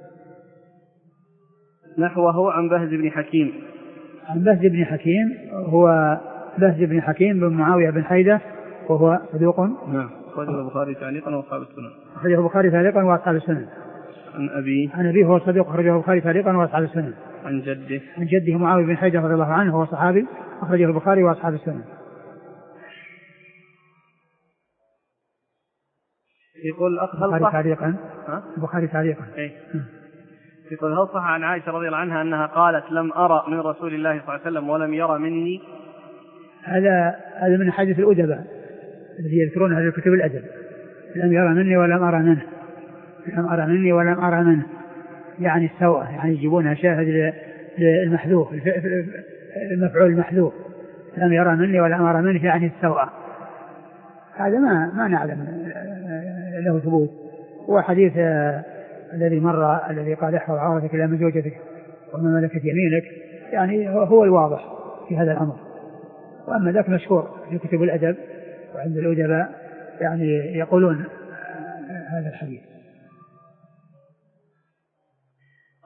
نحوه عن بهز بن حكيم. عن بهز بن حكيم هو بهز بن حكيم بن معاوية بن حيدة وهو صدوق. نعم. أخرجه البخاري تعليقا وأصحاب السنن. أخرجه البخاري تعليقا وأصحاب السنن. عن أبيه. عن أبيه هو صدوق أخرجه البخاري تعليقا وأصحاب السنن. عن جده. عن جده معاوية بن حيدة رضي الله عنه هو صحابي أخرجه البخاري وأصحاب السنن. يقول الأخ البخاري تعليقا. البخاري تعليقا. إيه. يقول هل صح عن عائشة رضي الله عنها أنها قالت لم أرى من رسول الله صلى الله عليه وسلم ولم يرى مني؟ هذا هذا من حديث الأدباء الذي يذكرون هذه الكتب الأدب، لم يرى مني ولم أرى منه، لم أرى مني ولم أرى منه، يعني السوء، يعني يجيبونها شاهد للمحذوف المفعول المحذوف، لم يرى مني ولم أرى منه يعني السوء. هذا ما ما نعلم له ثبوت. وحديث الذي مر الذي قال احفظ عورتك إلى من زوجتك وما ملكت يمينك يعني هو الواضح في هذا الأمر. وأما ذاك مشهور في كتب الأدب وعند الأدباء يعني يقولون هذا الحديث.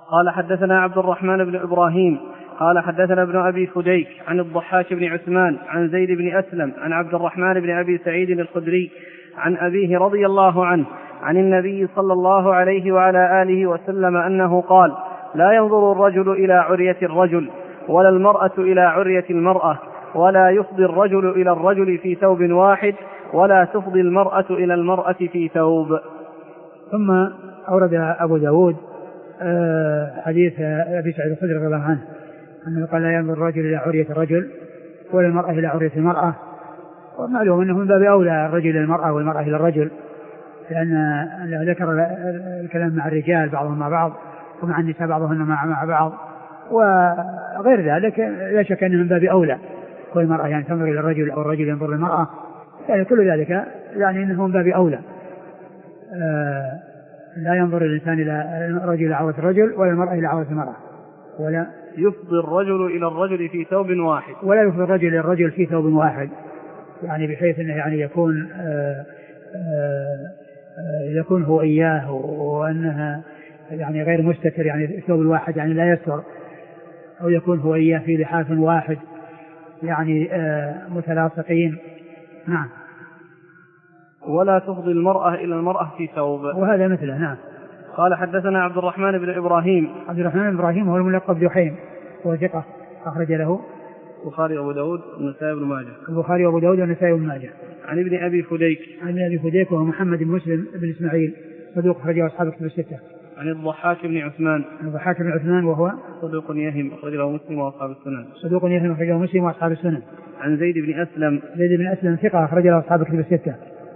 قال حدثنا عبد الرحمن بن إبراهيم قال حدثنا ابن أبي فديك عن الضحاك بن عثمان عن زيد بن أسلم عن عبد الرحمن بن أبي سعيد الخدري عن أبيه رضي الله عنه عن النبي صلى الله عليه وعلى آله وسلم أنه قال: لا ينظر الرجل إلى عرية الرجل ولا المرأة إلى عرية المرأة، ولا يفضي الرجل إلى الرجل في ثوب واحد، ولا تفضي المرأة إلى المرأة في ثوب. ثم أورد أبو داود حديث أبي سعيد الخدري رضي الله عنه أنه قال: لا ينظر الرجل إلى عرية الرجل ولا المرأة إلى عرية المرأة. ومعلوم أنه من باب أولى الرجل إلى المرأة والمرأة إلى الرجل، لأن ذكر الكلام مع الرجال بعضهم مع بعض ومع النساء بعضهن مع بعض وغير ذلك. لا شك أنه من باب أولى كل المرأة يعني تنظر إلى الرجل أو الرجل ينظر للمرأة، يعني كل ذلك يعني أنه من باب أولى. آه لا ينظر الإنسان إلى الرجل إلى عورة الرجل ولا المرأة إلى عورة المرأة، ولا يفضي الرجل إلى الرجل في ثوب واحد، ولا يفضي الرجل إلى الرجل في ثوب واحد، يعني بحيث أنه يعني يكون آه آه يكون هو إياه وأنها يعني غير مستتر، يعني الثوب الواحد يعني لا يستر، أو يكون هو إياه في لحاف واحد يعني آه متلاصقين. نعم. ولا تفضي المرأة إلى المرأة في ثوب، وهذا مثله. نعم. قال حدثنا عبد الرحمن بن إبراهيم. عبد الرحمن بن إبراهيم هو الملقب دحيم، هو ثقة أخرج له البخاري وأبو داود والنسائي بن ماجه. البخاري وأبو داود والنسائي بن ماجه. عن ابن أبي فديك. عن ابن أبي فديك وهو محمد بن مسلم بن إسماعيل صدوق أخرجه أصحاب الكتب الستة. عن الضحاك بن عثمان. عن الضحاك بن عثمان وهو صدوق يهم أخرجه مسلم وأصحاب السنن. صدوق يهم أخرجه مسلم وأصحاب السنن. عن زيد بن أسلم. زيد بن أسلم ثقة أخرجه أصحاب الكتب الستة.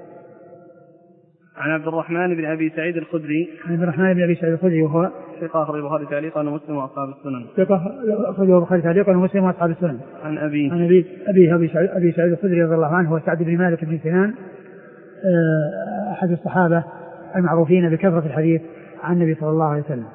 عن عبد الرحمن بن أبي سعيد الخدري. عن عبد الرحمن بن أبي سعيد الخدري وهو ثقة أخرجه البخاري تعليقا ومسلم وأصحاب السنن. ثقة أخرجه البخاري تعليقا ومسلم وأصحاب السنن. عن أبي عن أبي أبي أبي سعيد, أبي سعيد الخدري رضي الله عنه هو سعد بن مالك بن سنان أحد الصحابة المعروفين بكثرة الحديث عن النبي صلى الله عليه وسلم.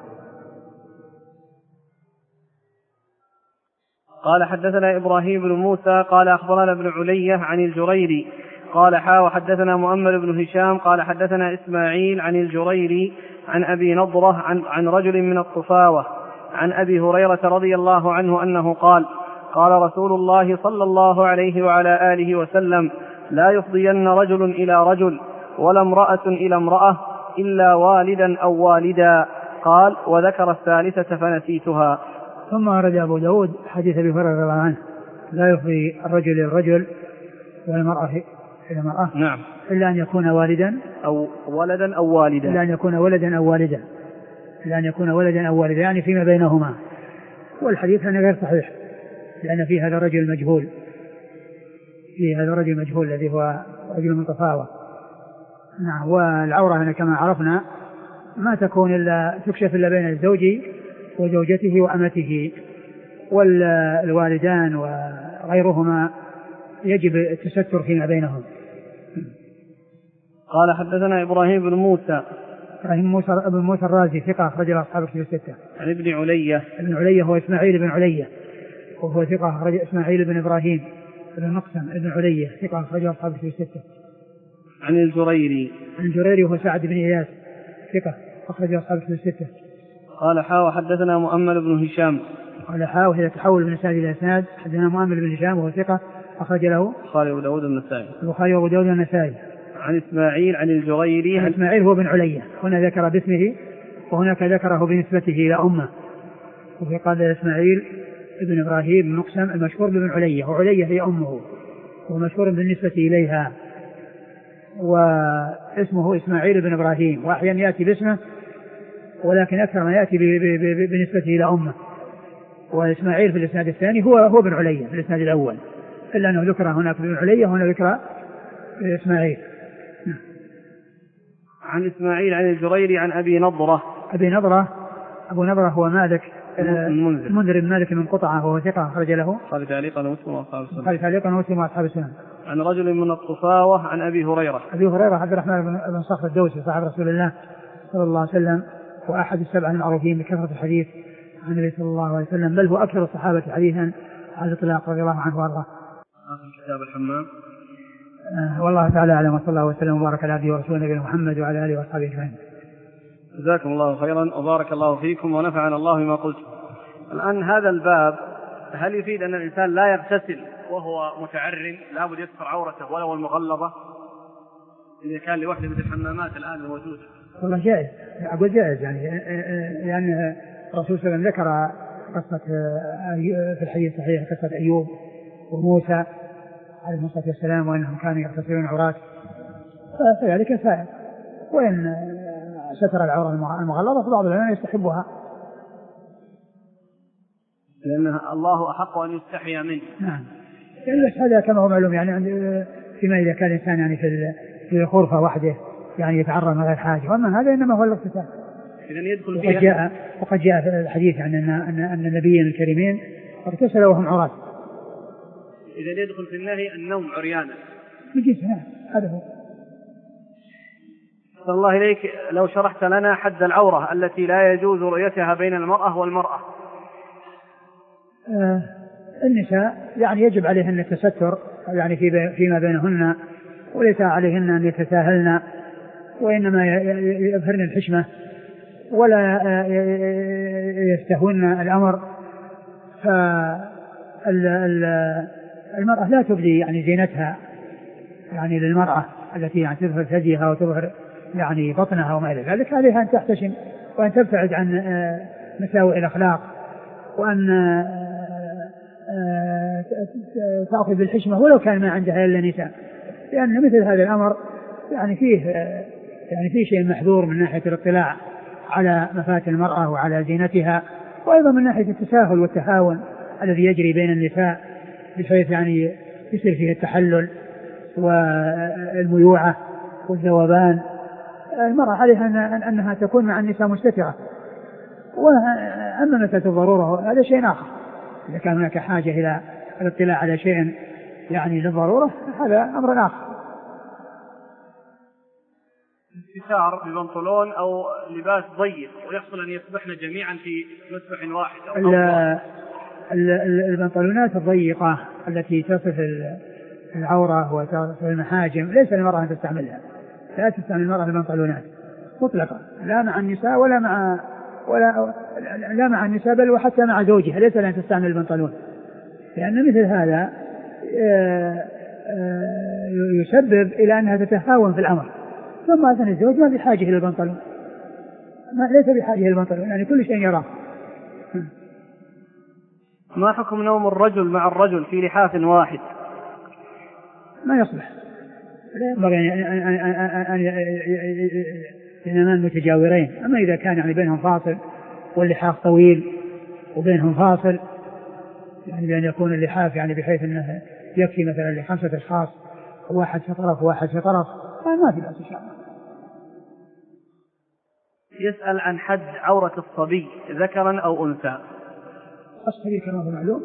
قال حدثنا إبراهيم بن موسى قال أخبرنا ابن علية عن الجريري قال حا وحدثنا مؤمل بن هشام قال حدثنا إسماعيل عن الجريري عن أبي نضرة عن, عن رجل من الطفاوة عن أبي هريرة رضي الله عنه أنه قال: قال رسول الله صلى الله عليه وعلى آله وسلم: لا يفضين رجل إلى رجل ولا امرأة إلى امرأة إلا والدا أو والدا. قال: وذكر الثالثة فنسيتها. ثم أورد أبو داود حديث أبي هريرة رضي الله عنه: لا يفضي الرجل إلى الرجل والمرأة إلى المرأة نعم إلا أن يكون والدا أو ولدا أو والدا إلا أن يكون ولدا أو والدا إلا أن يكون ولدا أو والدا يعني فيما بينهما. والحديث هنا غير صحيح لأن في هذا الرجل مجهول في هذا الرجل مجهول الذي هو رجل من طفاوة. نعم. والعورة هنا كما عرفنا ما تكون إلا تكشف إلا بين الزوج وزوجته وأمته، والوالدان وغيرهما يجب التستر فيما بينهم. قال حدثنا إبراهيم بن موسى. إبراهيم موسى ابن موسى الرازي ثقة أخرج له أصحاب الكتب الستة. عن ابن علية. ابن علية هو إسماعيل بن علية وهو ثقة أخرج إسماعيل بن إبراهيم بن مقسم ابن علية ثقة أخرج له أصحاب الكتب الستة. عن الجريري. عن الجريري وهو سعد بن إياس ثقة أخرج له أصحاب الكتب الستة. قال حا وحدثنا مؤمل بن هشام. قال حا وهي تحول من إسناد إلى إسناد. حدثنا مؤمل بن هشام وهو ثقة أخرج له البخاري وأبو داود والنسائي. البخاري وأبو داود والنسائي. عن إسماعيل عن الجريري. عن إسماعيل هو بن علية، هنا ذكر باسمه وهناك ذكره بنسبته إلى أمه، وفي قال إسماعيل ابن إبراهيم مقسم المشهور بن علية، وعلية هي أمه ومشهور بالنسبة إليها، واسمه إسماعيل بن إبراهيم، وأحيانا يأتي باسمه ولكن أكثر ما يأتي بنسبته إلى أمه. وإسماعيل في الإسناد الثاني هو هو بن علية في الإسناد الأول، إلا أنه ذكر هناك بن علية وهنا ذكر إسماعيل. عن إسماعيل عن الجريري عن أبي نضرة. أبي نضرة أبو نضرة هو مالك المنذر المنذر بن مالك من قطعة وهو ثقة أخرج له قال تعليقا مسلم وأصحاب السنن. قال تعليقا مسلم وأصحاب السنن. عن رجل من الطفاوة عن أبي هريرة. أبي هريرة عبد الرحمن بن صخر الدوسي صاحب رسول الله صلى الله عليه وسلم، وأحد السبع المعروفين بكثرة الحديث عن النبي صلى الله عليه وسلم، بل هو أكثر الصحابة حديثا على الإطلاق رضي الله عنه وأرضاه. آخر كتاب الحمام. آه والله تعالى أعلم، وصلى الله وسلم وبارك على عبده ورسوله نبينا محمد وعلى آله وأصحابه أجمعين. جزاكم الله خيرا وبارك الله فيكم ونفعنا الله بما قلت. الآن هذا الباب هل يفيد أن الإنسان لا يغتسل وهو متعر لابد يستر عورته ولو المغلظة إذا كان لوحدة مثل الحمامات الآن الموجودة؟ والله جائز، أقول جائز يعني يعني الرسول صلى الله عليه وسلم ذكر قصة في الحديث الصحيح قصة أيوب وموسى عليه الصلاة والسلام وأنهم كانوا يغتسلون عورات، فذلك سائر. وإن ستر العورة المغلظة فبعض العلماء يستحبها لأن الله أحق أن يستحيا منه. نعم. بس هذا كما هو معلوم يعني فيما إذا كان الإنسان يعني في في غرفة وحده يعني يتعرض من غير حاجة، وأما هذا إنما هو الاغتسال. إذا يدخل فيها. وقد جاء وقد جاء في الحديث عن أن أن أن النبيين الكريمين اغتسلوا وهم عراة. إذا يدخل في النهي النوم عريانا. بجيس نعم هذا هو. صلى الله إليك لو شرحت لنا حد العورة التي لا يجوز رؤيتها بين المرأة والمرأة. آه النساء يعني يجب عليهن التستر يعني في فيما بينهن، وليس عليهن أن يتساهلن وإنما يظهرن الحشمة ولا يستهون الأمر. فالمرأة لا تبدي يعني زينتها يعني للمرأة التي يعني تظهر ثديها وتظهر يعني بطنها وما إلى ذلك، عليها أن تحتشم وأن تبتعد عن مساوئ الأخلاق وأن تأخذ بالحشمة ولو كان ما عندها إلا نساء، لأن مثل هذا الأمر يعني فيه يعني فيه شيء محذور من ناحية الاطلاع على مفاتن المرأة وعلى زينتها، وأيضا من ناحية التساهل والتهاون الذي يجري بين النساء بحيث يعني يصير فيه التحلل والميوعة والذوبان. المرأة عليها أنها تكون مع النساء مستترة، وأما مسألة الضرورة هذا شيء آخر. إذا كان هناك حاجة إلى الاطلاع على شيء يعني للضرورة هذا أمر آخر. انتشار ببنطلون أو لباس ضيق ويحصل أن يسبحن جميعا في مسبح واحد أو البنطلونات الضيقة التي تصف العورة وتصف المحاجم ليس للمرأة أن تستعملها، لا تستعمل المرأة البنطلونات مطلقا لا مع النساء ولا مع ولا لا مع النساء بل وحتى مع زوجها ليس لأن تستعمل البنطلون، لأن مثل هذا يسبب إلى أنها تتهاون في الأمر. ثم أثناء الزوج ما بحاجة إلى البنطلون، ما ليس بحاجة إلى البنطلون يعني كل شيء يراه. ما حكم نوم الرجل مع الرجل في لحاف واحد؟ ما يصلح، لا ينبغي أن ينامان متجاورين. أما إذا كان يعني بينهم فاصل واللحاف طويل وبينهم فاصل يعني بأن يكون اللحاف يعني بحيث أنه يكفي مثلا لخمسة أشخاص واحد في طرف واحد في طرف ما في بأس إن شاء الله. يسأل عن حد عورة الصبي ذكرا أو أنثى. الصبي كما هو معلوم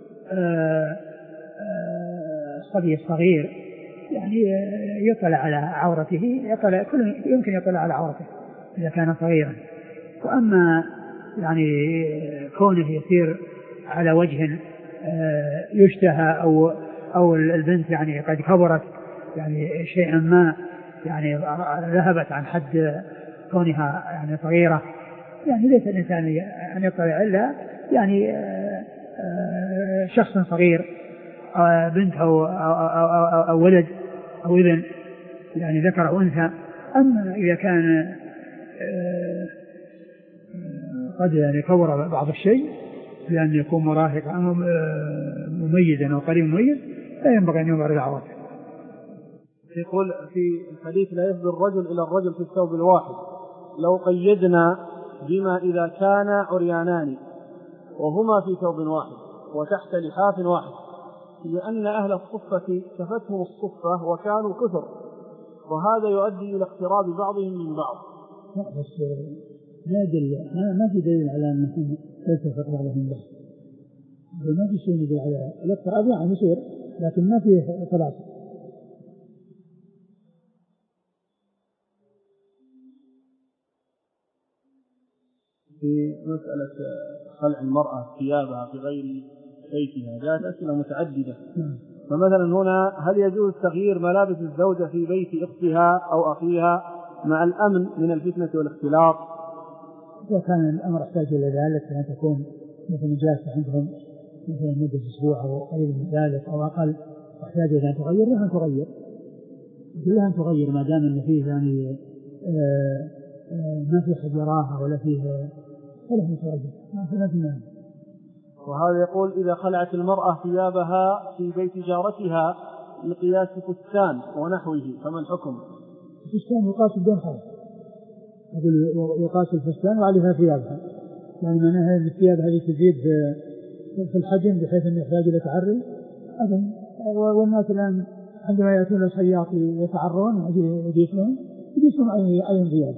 الصبي الصغير يعني يطلع على عورته يطلع كل يمكن يطلع على عورته إذا كان صغيرا، وأما يعني كونه يسير على وجه يشتهى أو أو البنت يعني قد كبرت يعني شيئا ما يعني ذهبت عن حد كونها يعني صغيرة، يعني ليس الإنسان أن يطلع إلا يعني شخص صغير بنت أو, أو, أو, أو, أو ولد أو ابن يعني ذكر أو أنثى. أما إذا كان قد يعني كبر بعض الشيء لأن يكون مراهق أو مميزا أو قريب مميز لا ينبغي أن يظهر العورات. يقول في الحديث لا يفضي الرجل إلى الرجل في الثوب الواحد، لو قيدنا بما إذا كان عريانان وهما في ثوب واحد وتحت لحاف واحد، لأن أهل الصفة كفتهم الصفة وكانوا كثر، وهذا يؤدي إلى اقتراب بعضهم من بعض. لا بس ما دل ما في دليل على أنهم ليس كثر بعضهم من بعض، ما في شيء يدل على الاقتراب يعني يصير لكن ما في تلاصق. في مسألة خلع المرأة ثيابها في غير بيتها جاءت أسئلة متعددة. فمثلا هنا هل يجوز تغيير ملابس الزوجة في بيت أختها أو أخيها مع الأمن من الفتنة والاختلاط؟ إذا كان الأمر يحتاج إلى ذلك أن تكون مثل جالسة عندهم مثل مدة أسبوع أو قريب من ذلك أو أقل واحتاج إلى أن تغير لها أن تغير لها أن تغير ما دام أن فيه يعني آآ آآ ما فيه حجراها ولا فيه ولا فيه تغير ما في مانع. وهذا يقول إذا خلعت المرأة ثيابها في بيت جارتها لقياس فستان ونحوه فما الحكم؟ الفستان يقاس بدون خلع، يقاس الفستان وعليها ثيابها، يعني معناها أن الثياب هذه تزيد في الحجم بحيث أن يحتاج إلى تعري أبدا. والناس الآن عندما يأتون الخياط يتعرون يجيسون يجيسون أي ثياب.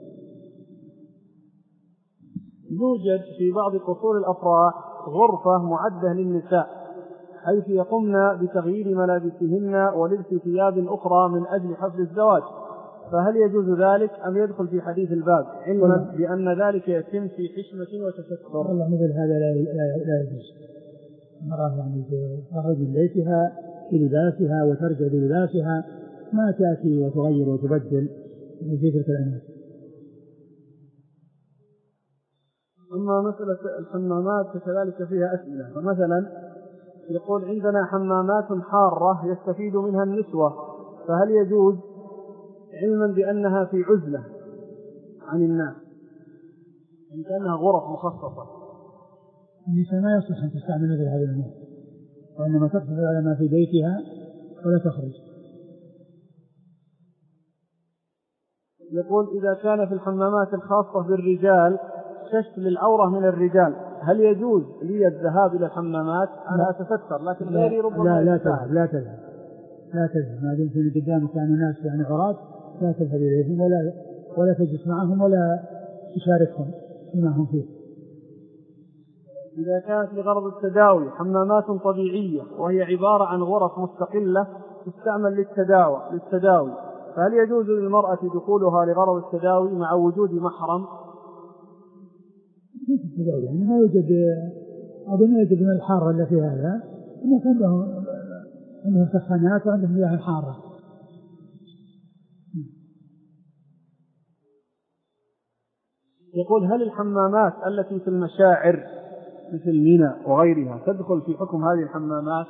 يوجد في بعض قصور الأفراح غرفة معدة للنساء حيث يقمن بتغيير ملابسهن ولبس ثياب أخرى من أجل حفل الزواج، فهل يجوز ذلك أم يدخل في حديث الباب علما بأن ذلك يتم في حشمة وتستر؟ والله مثل هذا لا لا يجوز. المرأة يعني تخرج من بيتها بلباسها وترجع بلباسها، ما تأتي وتغير وتبدل في تلك الأماكن. أما مسألة الحمامات فكذلك فيها أسئلة، فمثلا يقول عندنا حمامات حارة يستفيد منها النسوة، فهل يجوز علما بأنها في عزلة عن الناس يعني كأنها غرف مخصصة؟ النساء ما يصلح أن تستعمل مثل هذه الأمور، وإنما تقصد على ما في بيتها ولا تخرج. يقول إذا كان في الحمامات الخاصة بالرجال كشف للعورة من الرجال هل يجوز لي الذهاب إلى الحمامات؟ أنا أتستر لكن غيري ربما لا لا تذهب لا تذهب لا تذهب ما دمت في قدامك كانوا ناس يعني عراة لا تذهب إليهم ولا ولا تجلس معهم ولا تشاركهم فيما هم فيه. إذا كانت لغرض التداوي حمامات طبيعية وهي عبارة عن غرف مستقلة تستعمل للتداوي للتداوي فهل يجوز للمرأة دخولها لغرض التداوي مع وجود محرم؟ يعني ما يوجد أظن يوجد من الحارة اللي فيها هذا الناس عندهم عندهم سخانات وعندهم مياه حارة. يقول هل الحمامات التي في المشاعر مثل منى وغيرها تدخل في حكم هذه الحمامات؟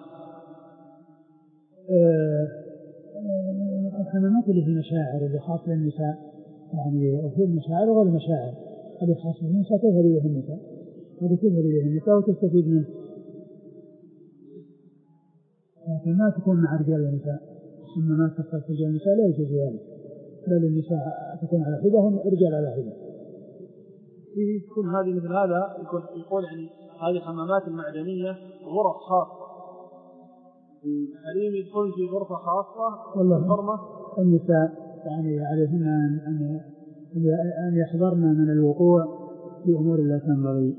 أه أه الحمامات اللي في المشاعر اللي خاصة للنساء يعني في المشاعر وغير المشاعر اللي خاصة للنساء تذهب إليه النساء هذه تذهب إليه النساء وتستفيد منه، لكن ما تكون مع رجال النساء. الحمامات تخص رجال النساء لا يجوز ذلك، بل النساء تكون على حدة والرجال على حدة. فيه تكون هذه مثل هذا يكون يقول يعني هذه الحمامات المعدنية غرف خاصة الحريم يدخل في غرفة خاصة. والله النساء يعني عليهن أن أن يحذرن من الوقوع في أمور لا تنبغي.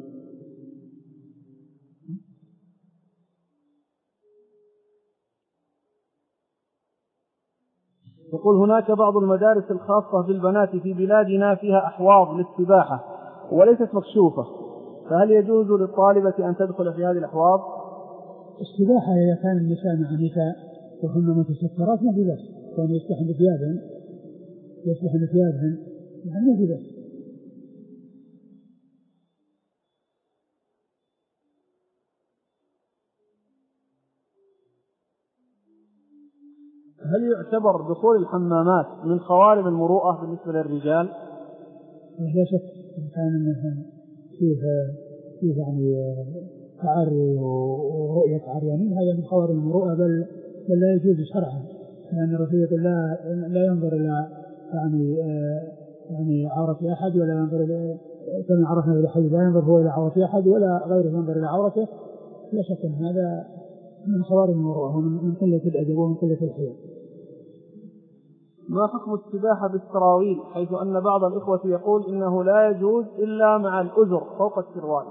يقول هناك بعض المدارس الخاصة بالبنات في بلادنا فيها أحواض للسباحة وليست مكشوفة، فهل يجوز للطالبة أن تدخل في هذه الأحواض؟ السباحة إذا كان النساء مع النساء وهن متسترات ما في بأس، كون يسبحن بثيابهن يسبحن بثيابهن يعني ما في بأس. هل يعتبر دخول الحمامات من خوارم المروءة بالنسبة للرجال؟ لا شك إن كان فيه فيه يعني تعري ورؤية عريانين هذا من خوارم المروءة، بل بل لا يجوز شرعا، لأن الرسول يقول لا لا ينظر إلى يعني يعني عورة أحد ولا ينظر إلى كما عرفنا إلى حي لا ينظر هو إلى عورة أحد ولا غيره ينظر إلى عورته. لا شك أن هذا من خوارم المروءة ومن قلة الأدب ومن قلة الحياء. ما حكم السباحة بالسراويل حيث أن بعض الإخوة يقول إنه لا يجوز إلا مع الأزر فوق السروال؟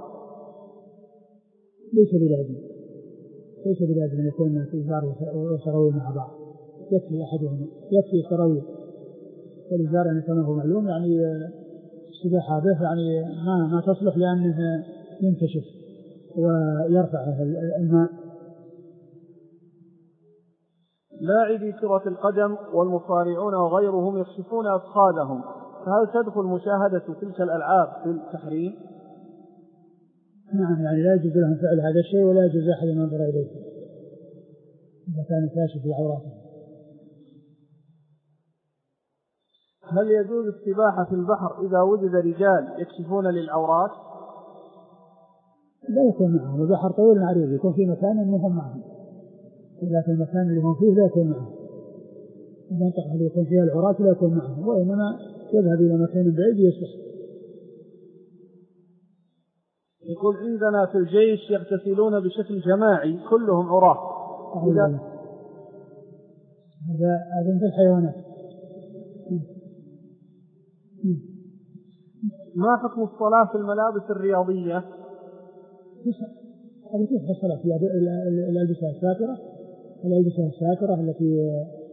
ليس بلازم ليس بلازم أن يكون في إزار وسراويل مع بعض، يكفي أحدهما يكفي سراويل، والإزار يعني كما هو معلوم يعني السباحة به يعني ما ما تصلح لأنه ينكشف ويرفع الماء. لاعبي كرة القدم والمصارعون وغيرهم يكشفون أفخاذهم، هل تدخل مشاهدة تلك الألعاب في التحريم؟ نعم، يعني لا يجوز لهم فعل هذا الشيء ولا يجوز أحد أن ينظر إليه إذا كان كاشف في عوراتهم. هل يجوز السباحة في البحر إذا وجد رجال يكشفون للعورات؟ لا يكون معهم، البحر طويل عريض، يكون في مكان منهم معهم، ولكن المكان اللي هم فيه لا يكون معهم، المنطقة اللي يكون فيها العورات لا يكون معهم، وإنما يذهب إلى مكان بعيد يسبح. يقول عندنا في الجيش يغتسلون بشكل جماعي كلهم عراة. هذا هذا مثل الحيوانات. ما حكم الصلاة في الملابس الرياضية؟ هذه كيف الصلاة في الألبسة الساترة، الألبسة الساترة التي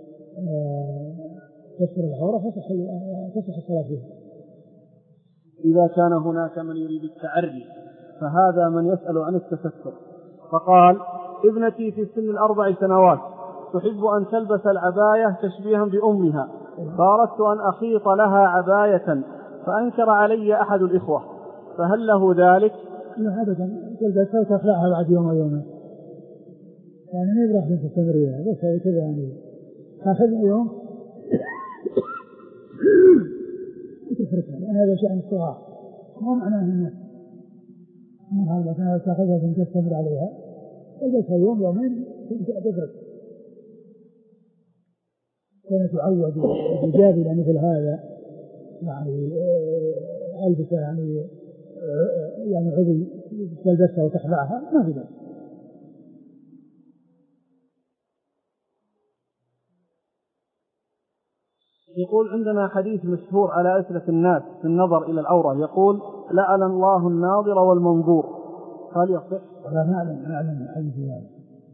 تستر العورة تصح الصلاة فيها. إذا كان هناك من يريد التعري فهذا من يسأل عن التستر، فقال: ابنتي في سن الأربع سنوات تحب أن تلبس العباية تشبيها بأمها، فأردت أن أخيط لها عباية فأنكر علي أحد الإخوة، فهل له ذلك؟ لا أبدا، تلبسها وتخلعها بعد يوم أو يومين، يعني ما يبرح من تستمريها، بس هي كذا يعني تأخذ يوم وتفركها، لأن هذا شأن الصغار، ما معناه أنه هذا تأخذها ثم تستمر عليها، تلبسها يوم يومين تفرك. كانت تعود الرجال إلى مثل هذا، يعني ألبسة يعني يعني عضي تلبسها وتخلعها ما في بأس. يقول عندنا حديث مشهور على أسئلة الناس في النظر إلى العورة، يقول: لعن الله الناظر والمنظور، هل يصح؟ لا نعلم نعلم الحديث هذا.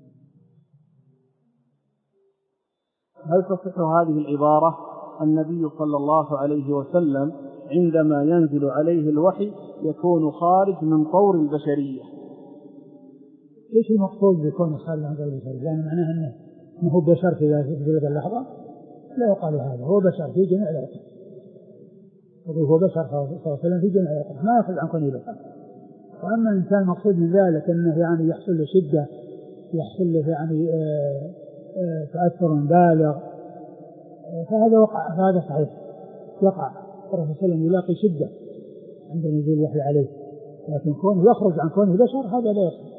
هل تصح هذه العبارة: النبي صلى الله عليه وسلم عندما ينزل عليه الوحي يكون خارج من طور البشرية؟ ايش المقصود بيكون خارج من طور البشرية؟ يعني معناه انه ما هو بشر في تلك اللحظة؟ لا يقال هذا، هو بشر في جميع الأوقات، هو بشر صلى الله عليه وسلم في جميع الأوقات، ما يخرج عن كونه بشر. وأما إن كان مقصود من ذلك أنه يعني يحصل له شدة، يحصل له يعني آآ آآ تأثر بالغ، فهذا وقع، فهذا صحيح يقع، الرسول صلى الله عليه وسلم يلاقي شدة عند نزول الوحي عليه، لكن كونه يخرج عن كونه بشر هذا لا يصح.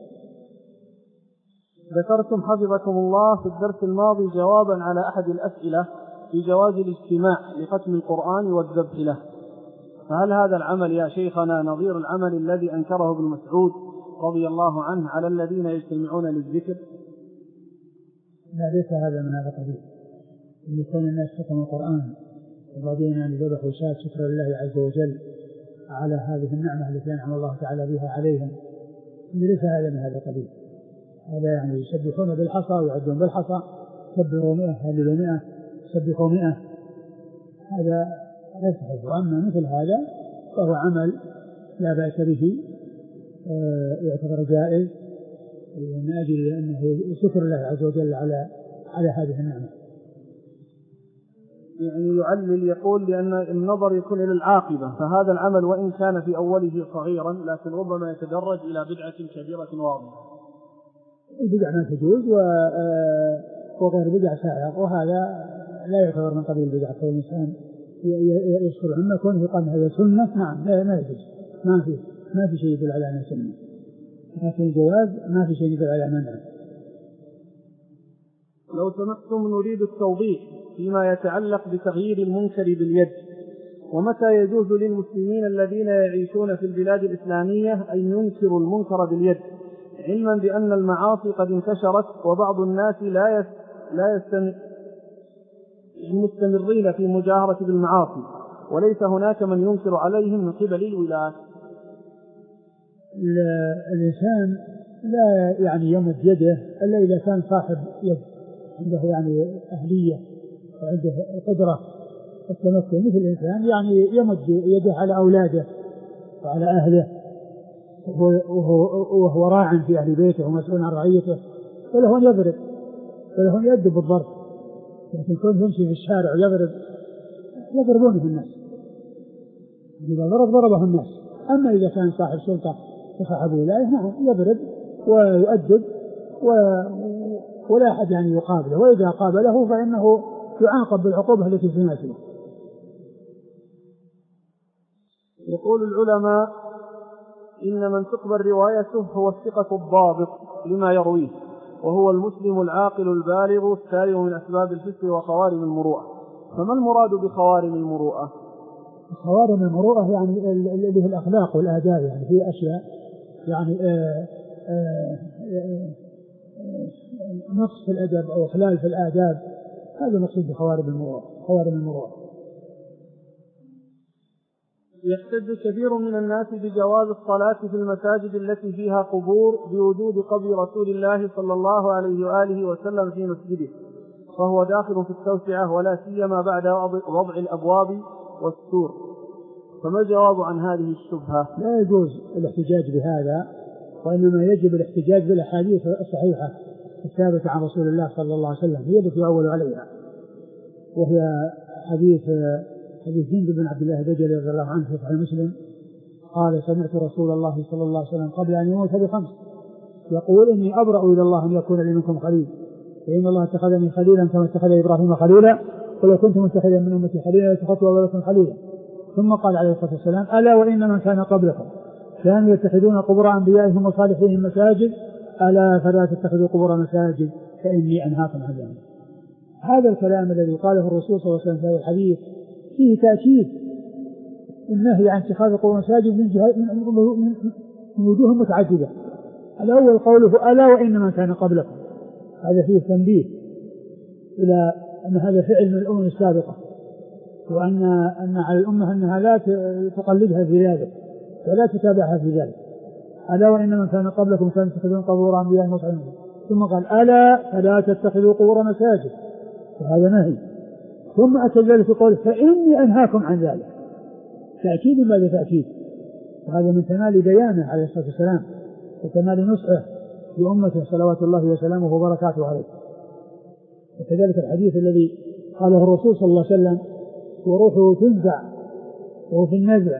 ذكرتم حفظكم الله في الدرس الماضي جوابا على أحد الأسئلة في جواز الاجتماع لختم القرآن والذبح له، فهل هذا العمل يا شيخنا نظير العمل الذي أنكره ابن مسعود رضي الله عنه على الذين يجتمعون للذكر؟ لا، ليس هذا من هذا القبيل، أن يكون الناس ختموا القرآن وبعدين أن يذبحوا شاة شكرا لله عز وجل على هذه النعمة التي أنعم الله تعالى بها عليهم، ليس هذا من هذا القبيل. هذا يعني يسبحون بالحصى ويعدون بالحصى، كبروا مئة هللوا مئة سبحوا مئة، هذا لا يصح. وأما مثل هذا فهو عمل لا بأس به، يعتبر جائز من أجل أنه شكر الله عز وجل على على هذه النعمة. يعني يعلل، يقول لأن النظر يكون إلى العاقبة، فهذا العمل وإن كان في أوله صغيرا لكن ربما يتدرج إلى بدعة كبيرة واضحة. البدع ما تجوز وغير بدع سائغ، وهذا لا يعتبر من قبيل البدع. كل إنسان يشكر عما كونه يقال هذا سنة، نعم لا ما يجوز، ما في ما في شيء يدل على أنه سنة، لكن الجواز ما في شيء يدل على منع. لو سمحتم نريد التوضيح فيما يتعلق بتغيير المنكر باليد، ومتى يجوز للمسلمين الذين يعيشون في البلاد الإسلامية أن ينكروا المنكر باليد، علما بأن المعاصي قد انتشرت وبعض الناس لا يس لا يستمرين في مجاهرة بالمعاصي وليس هناك من ينكر عليهم من قبل الولاة. الإنسان لا يعني يمد يده إلا إذا كان صاحب يد عنده يعني أهلية وعنده قدرة والتمكن، مثل الإنسان يعني يمد يده على أولاده وعلى أهله وهو, وهو راع في أهل بيته ومسؤول عن رعيته، وله أن يضرب وله أن يؤدب بالضرب، لكن كون يمشي في الشارع ويضرب يضربونه الناس إذا ضرب ضربه الناس. أما إذا كان صاحب سلطة وصاحب ولاية نعم يضرب ويؤدب ولا أحد يعني يقابله، وإذا قابله فإنه يعاقب بالعقوبة التي تناسبه. يقول العلماء إن من تقبل روايته هو الثقة الضابط لما يرويه، وهو المسلم العاقل البالغ السالم من أسباب الفسق وخوارم المروءة. فما المراد بخوارم المروءة؟ خوارم المروءة يعني اللي هي الأخلاق والآداب، يعني هي أشياء يعني آآ آآ نقص في الأدب أو خلال في الآداب، هذا مقصود بخوارم المروءة. خوارم المروءة. يحتج كثير من الناس بجواز الصلاة في المساجد التي فيها قبور بوجود قبر رسول الله صلى الله عليه وآله وسلم في مسجده، فهو داخل في التوسعة ولا سيما بعد وضع الأبواب والسور، فما الجواب عن هذه الشبهة؟ لا يجوز الاحتجاج بهذا، وإنما يجب الاحتجاج بالأحاديث الصحيحة الثابتة عن رسول الله صلى الله عليه وسلم، هي التي يعول عليها، وهي حديث حديث جندب بن عبد الله البجلي رضي الله عنه في صحيح مسلم قال: سمعت رسول الله صلى الله عليه وسلم قبل أن يموت بخمس يقول: إني أبرأ إلى الله أن يكون لي منكم خليل، فإن الله اتخذني خليلا كما اتخذ إبراهيم خليلا، ولو كنت متخذا من أمتي خليلا لاتخذت أولكم خليلا. ثم قال عليه الصلاة والسلام: ألا وإن من كان قبلكم كانوا يتخذون قبور أنبيائهم وصالحيهم مساجد، ألا فلا تتخذوا قبور مساجد فإني أنهاكم عن ذلك. هذا الكلام الذي قاله الرسول صلى الله عليه وسلم في هذا الحديث فيه تأكيد النهي عن اتخاذ قبور مساجد من, من, من وجوه متعددة. الأول قوله: ألا وإن من كان قبلكم، هذا فيه تنبيه إلى أن هذا فعل من الأمم السابقة، وأن أن على الأمة أنها لا تقلدها في ذلك ولا تتابعها في ذلك. ألا وإن من كان قبلكم كانوا يتخذون قبور أنبيائهم وصالحيهم، ثم قال: ألا فلا تتخذوا قبور مساجد، وهذا نهي. ثم أتى ذلك يقول: فإني أنهاكم عن ذلك، تأكيد ماذا تأكيد؟ وهذا من كمال بيانه عليه الصلاة والسلام وكمال نصحه لأمته صلوات الله وسلامه وبركاته عليه. وكذلك الحديث الذي قاله الرسول صلى الله عليه وسلم: وروحه تنزع وهو في النزع،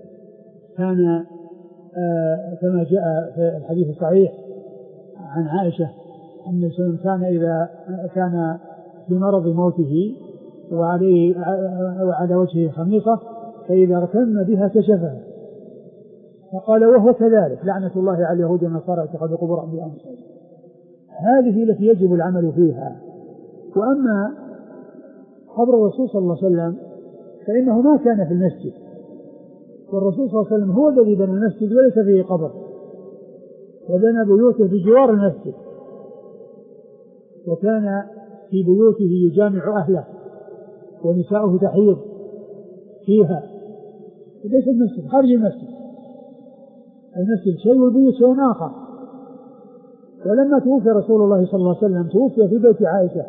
كان آه كما جاء في الحديث الصحيح عن عائشة أن كان إذا كان في مرض موته وعليه وعلى وجهه خميصة فإذا اغتم بها كشفها، فقال: وهو كذلك لعنة الله على اليهود والنصارى اتخذوا قبور أنبيائهم مساجد. هذه التي يجب العمل فيها. وأما قبر الرسول صلى الله عليه وسلم فإنه ما كان في المسجد، والرسول صلى الله عليه وسلم هو الذي بنى المسجد وليس فيه قبر، وبنى بيوته بجوار المسجد، وكان في بيوته يجامع أهله ونساؤه تحيض فيها، ليس المسجد، خارج المسجد. المسجد شيء والبيوت شيء آخر. ولما توفي رسول الله صلى الله عليه وسلم توفي في بيت عائشة،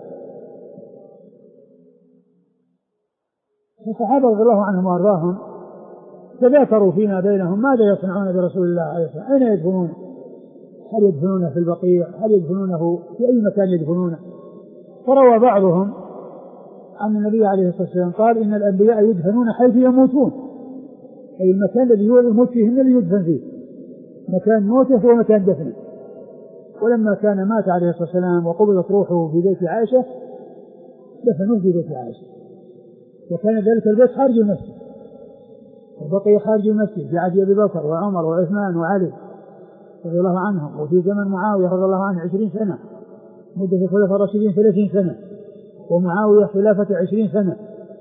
الصحابة رضي الله عنهم وأرضاهم تذاكروا فيما بينهم ماذا يصنعون برسول الله عليه الصلاة والسلام، أين يدفنونه؟ هل يدفنونه في البقيع؟ هل يدفنونه في أي مكان يدفنونه؟ فروى بعضهم أن النبي عليه الصلاة والسلام قال: إن الأنبياء يدفنون حيث يموتون، أي المكان الذي يموت فيه الذي يدفن فيه، مكان موته هو مكان دفنه. ولما كان مات عليه الصلاة والسلام وقبضت روحه في بيت عائشة دفنوه في بيت عائشة، وكان ذلك البيت خارج المسجد، وبقي خارج المسجد في عهد أبي بكر وعمر وعثمان وعلي رضي الله عنهم، وفي زمن معاوية رضي الله عنه عشرين سنة، مدة الخلفاء الراشدين ثلاثين سنة، ومعاوية خلافة عشرين سنة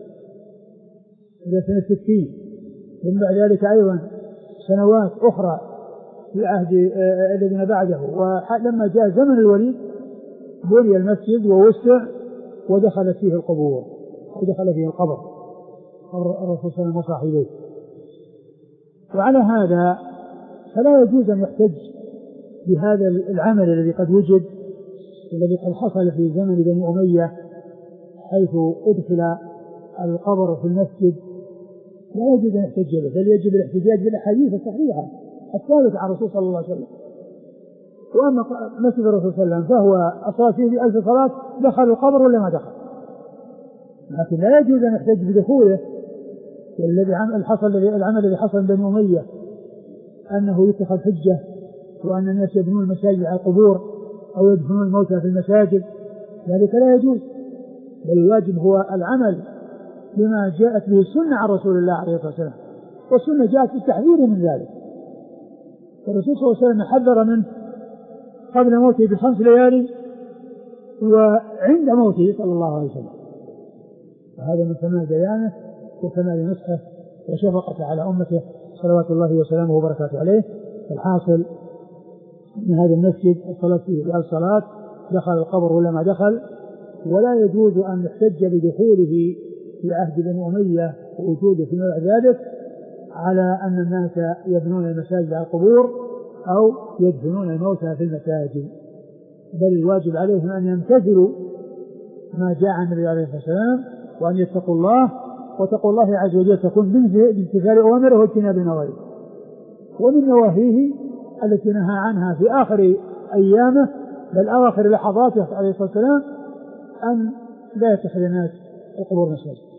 إلى سنة ستين، ثم بعد ذلك أيضا سنوات أخرى في عهد الذين بعده. ولما جاء زمن الوليد بني المسجد ووسع ودخلت فيه القبور ودخل فيه القبر الرسول صلى الله عليه وسلم وصاحبيه. وعلى هذا فلا يجوز أن يحتج بهذا العمل الذي قد وجد والذي قد حصل في زمن بني أمية، حيث أدخل القبر في المسجد، لا يجوز أن يحتج به، بل يجب الاحتجاج بالأحاديث الصحيحة الثابتة عن الرسول صلى الله عليه وسلم. وأما مسجد الرسول صلى الله عليه وسلم فهو أصاب فيه بألف صلاة، دخل القبر ولا ما دخل، لكن لا يجوز أن يحتج بدخوله والذي الحصل العمل الذي حصل بني أمية أنه يتخذ حجة وأن الناس يبنون المساجد على القبور أو يدفنون الموتى في المساجد، ذلك لا يجوز، بل الواجب هو العمل بما جاءت به السنة عن رسول الله عليه الصلاة والسلام، والسنة جاءت بالتحذير من ذلك. الرسول صلى الله عليه وسلم حذر منه قبل موته بخمس ليالي وعند موته صلى الله عليه وسلم، وهذا من كمال بيانه وكمال نصحه وشفقته على أمته صلوات الله وسلامه وبركاته عليه. الحاصل أن هذا المسجد الصلاة فيه الصلاة دخل القبر ولا ما دخل، ولا يجوز أن يحتج بدخوله في عهد بني أمية ووجوده فيما بعد ذلك على أن الناس يبنون المساجد على القبور أو يدفنون الموتى في المساجد، بل الواجب عليهم أن يمتثلوا ما جاء عن النبي عليه الصلاة والسلام وأن يتقوا الله، وتقوا الله عز وجل تكون بامتثال أوامره واجتناب نواهيه، ومن نواهيه التي نهى عنها في آخر أيامه بل أواخر لحظاته عليه الصلاة والسلام أن لا يتخذ الناس القبور مساجد.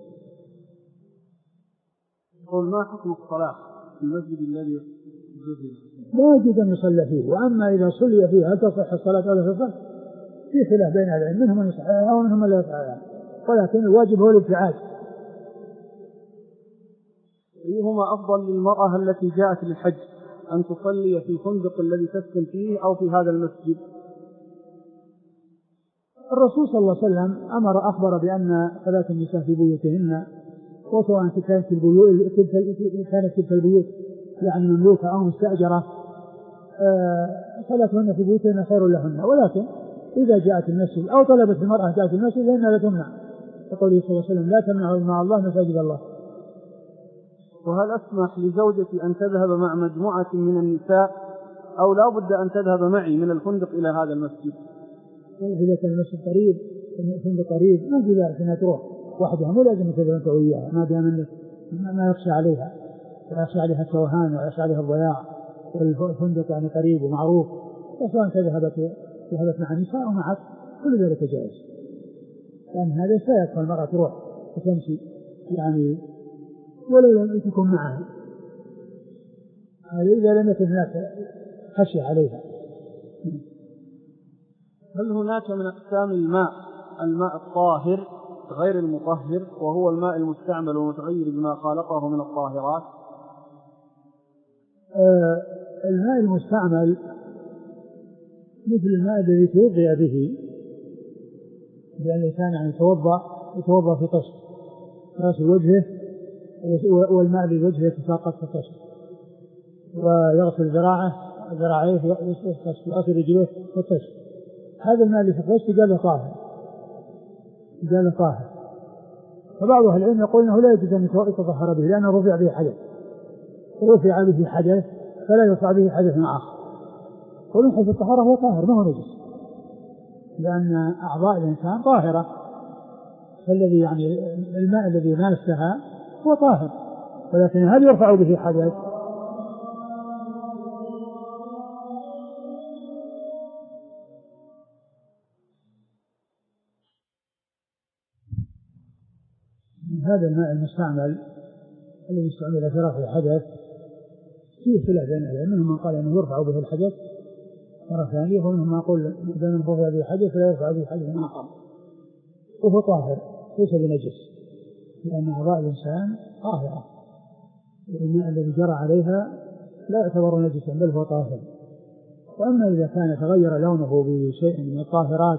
قل ما حكم الصلاة في المسجد الذي لا يجوز أن يصلى فيه، وأما إذا صلي فيه هل تصح الصلاة أو لا تصح في خلاف بين أهل العلم، منهم من يصحها ومنهم من لا يصحها، ولكن الواجب هو الابتعاد. أيهما أفضل للمرأة التي جاءت للحج، أن تصلي في الفندق الذي تسكن فيه أو في هذا المسجد؟ الرسول صلى الله عليه وسلم أمر أخبر بأن صلاة النساء في بيوتهن، وسواء كانت البيوت كانت تلك البيوت يعني مملوكة أو مستأجرة صلاتهن في بيوتهن خير لهن، ولكن إذا جاءت المسجد أو طلبت المرأة جاءت المسجد فإنها لا تمنع، يقول صلى الله عليه وسلم لا تمنعوا مع الله مساجد الله. وهل أسمح لزوجتي أن تذهب مع مجموعة من النساء أو لا بد أن تذهب معي من الفندق إلى هذا المسجد؟ إذا كان المسجد قريب الفندق قريب ما في بأس أنها تروح وحدها، مو لازم تذهب أنت وياها، ما دام ما يخشى عليها لا يخشى عليها التوهان ولا يخشى عليها الضياع، والفندق يعني قريب ومعروف، فسواء تذهبت ذهبت مع النساء أو معك كل ذلك جائز، لأن هذا سيدخل المرأة تروح وتمشي يعني ولو لم تكن معها، هذا إذا لم يكن هناك خشية عليها. هل هناك من أقسام الماء الماء الطاهر غير المطهر وهو الماء المستعمل ومتغير بما خالقه من الطاهرات؟ آه الماء المستعمل مثل الماء الذي توضأ به، لأن الإنسان يعني يتوضأ يتوضأ في طشت رأس وجهه، والماء لوجهه يتساقط في الطشت، ويغسل ذراعه ذراعيه ويغسل رجليه في الطشت، هذا الماء اللي في الطشت قال طاهر قال طاهر. فبعض أهل العلم يقول إنه لا يجوز أن يتطهر به لأنه رفع به حدث، رفع به حدث فلا يرفع به حدث آخر، ومن حيث الطهارة هو طاهر ما هو نجس، لأن أعضاء الإنسان طاهرة، فالذي يعني الماء الذي ماسها هو طاهر، ولكن هل يرفع به حدث؟ هذا الماء المستعمل الذي استعمل في رفع الحدث فيه خلاف بين العلماء، منهم من قال انه يرفع به الحدث مرة ثانية، ومنهم من يقول اذا لم يرفع به الحدث فلا يرفع به حدث آخر، وهو طاهر ليس بنجس، لأن أعضاء الإنسان طاهرة، والماء الذي جرى عليها لا يعتبر نجسا بل هو طاهر. وأما إذا كان تغير لونه بشيء من الطاهرات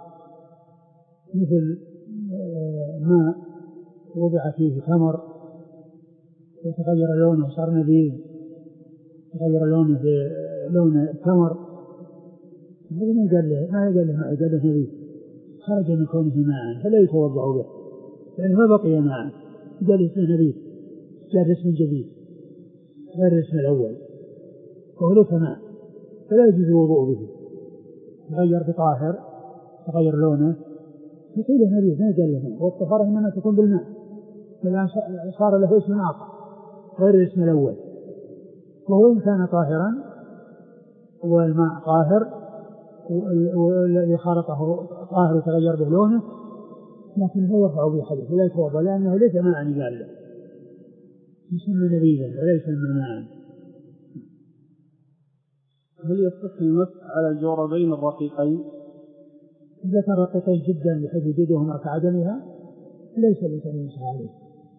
مثل ماء وضع فيه تمر وتغير لونه صار نبيذ، تغير لونه بلون التمر، هذا ما قال له ما قال له ما قال له نبيذ، خرج من كونه ماء فلا يتوضأ به لأنه ما بقي ماء، قال اسمه نبيذ جاء اسم جديد غير الاسم الأول وهو ليس ماء فلا يجوز الوضوء به، تغير بطاهر تغير لونه يقول نبيذ ما قال له ماء، والطهارة إنما تكون بالماء، فالآن صار له اسم آخر غير الاسم الأول، وهو إن كان طاهرا والماء طاهر والذي خلقه طاهر وتغير به لونه، لكن لا يرفع به حدث ولا يتوضأ لأنه ليس ماء قال له، يسمى نبيذا وليس مناعا. هل يصح المسح على الجوربين الرقيقين؟ إذا كان رقيقين جدا بحيث يجدهما كعدمها ليس لسان يمسح عليه.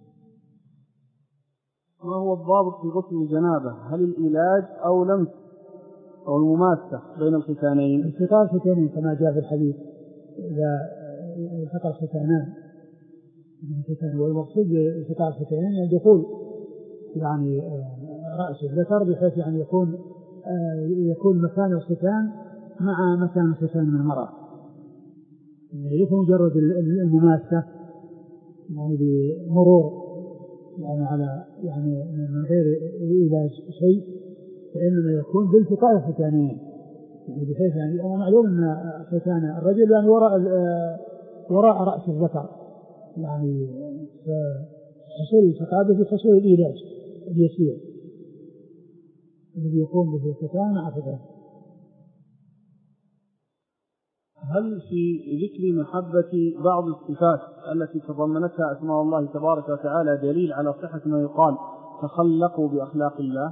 ما هو الضابط في غسل الجنابة؟ هل العلاج أو لمس أو المماسة بين الختانين؟ التقاء الختانين كما جاء في الحديث، إذا التقى الختانان والمقصود بالتقاء الختانين الدخول يعني رأس الذكر بحيث يعني يكون يكون مكان الختان مع مكان الختان من المرأة، ليس مجرد المماسة يعني بمرور يعني على يعني من غير علاج شيء، فإنما يكون بالتقاء الختانين يعني بحيث يعني معلوم أن ختان الرجل يعني وراء وراء رأس الذكر، يعني حصول التقاء في حصول العلاج اليسير الذي يقوم به الختان مع ختان. هل في ذكر محبة بعض الصفات التي تضمنتها أسماء الله تبارك وتعالى دليل على صحة ما يقال تخلقوا بأخلاق الله؟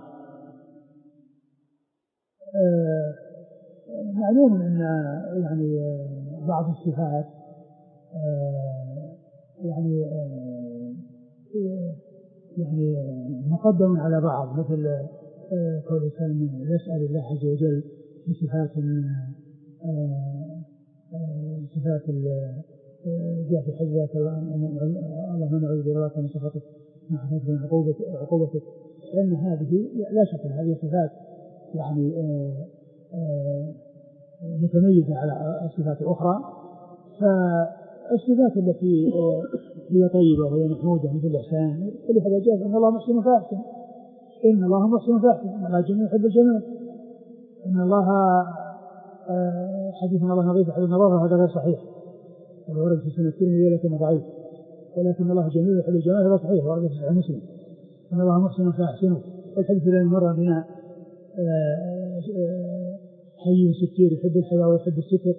آه معلوم أن يعني بعض الصفات آه يعني آه يعني مقدم على بعض، مثل آه كل إنسان يسأل الله عز وجل بصفات آه صفات جاء في حجة الله من أعوذ برضاك من سخطك من حفظك من عقوبتك، لأن هذه لا شك هذه صفات يعني متميزة على الصفات الأخرى. فالصفات التي هي طيبة وهي محمودة مثل الإحسان ولهذا جاء إن الله محسن فأحسن، إن الله محسن فأحسن، إن الله جميل يحب الجمال، إن الله حديث الله نظيف حديث النظافة هذا غير صحيح، هذا ورد في سنة الترمذي ولكن ضعيف، ولكن الله جميل يحب الجمال هذا صحيح ورد في صحيح مسلم، إن الله محسن فأحسنه. الحديث الذي مر بنا حي ستير يحب الحياة ويحب الستر.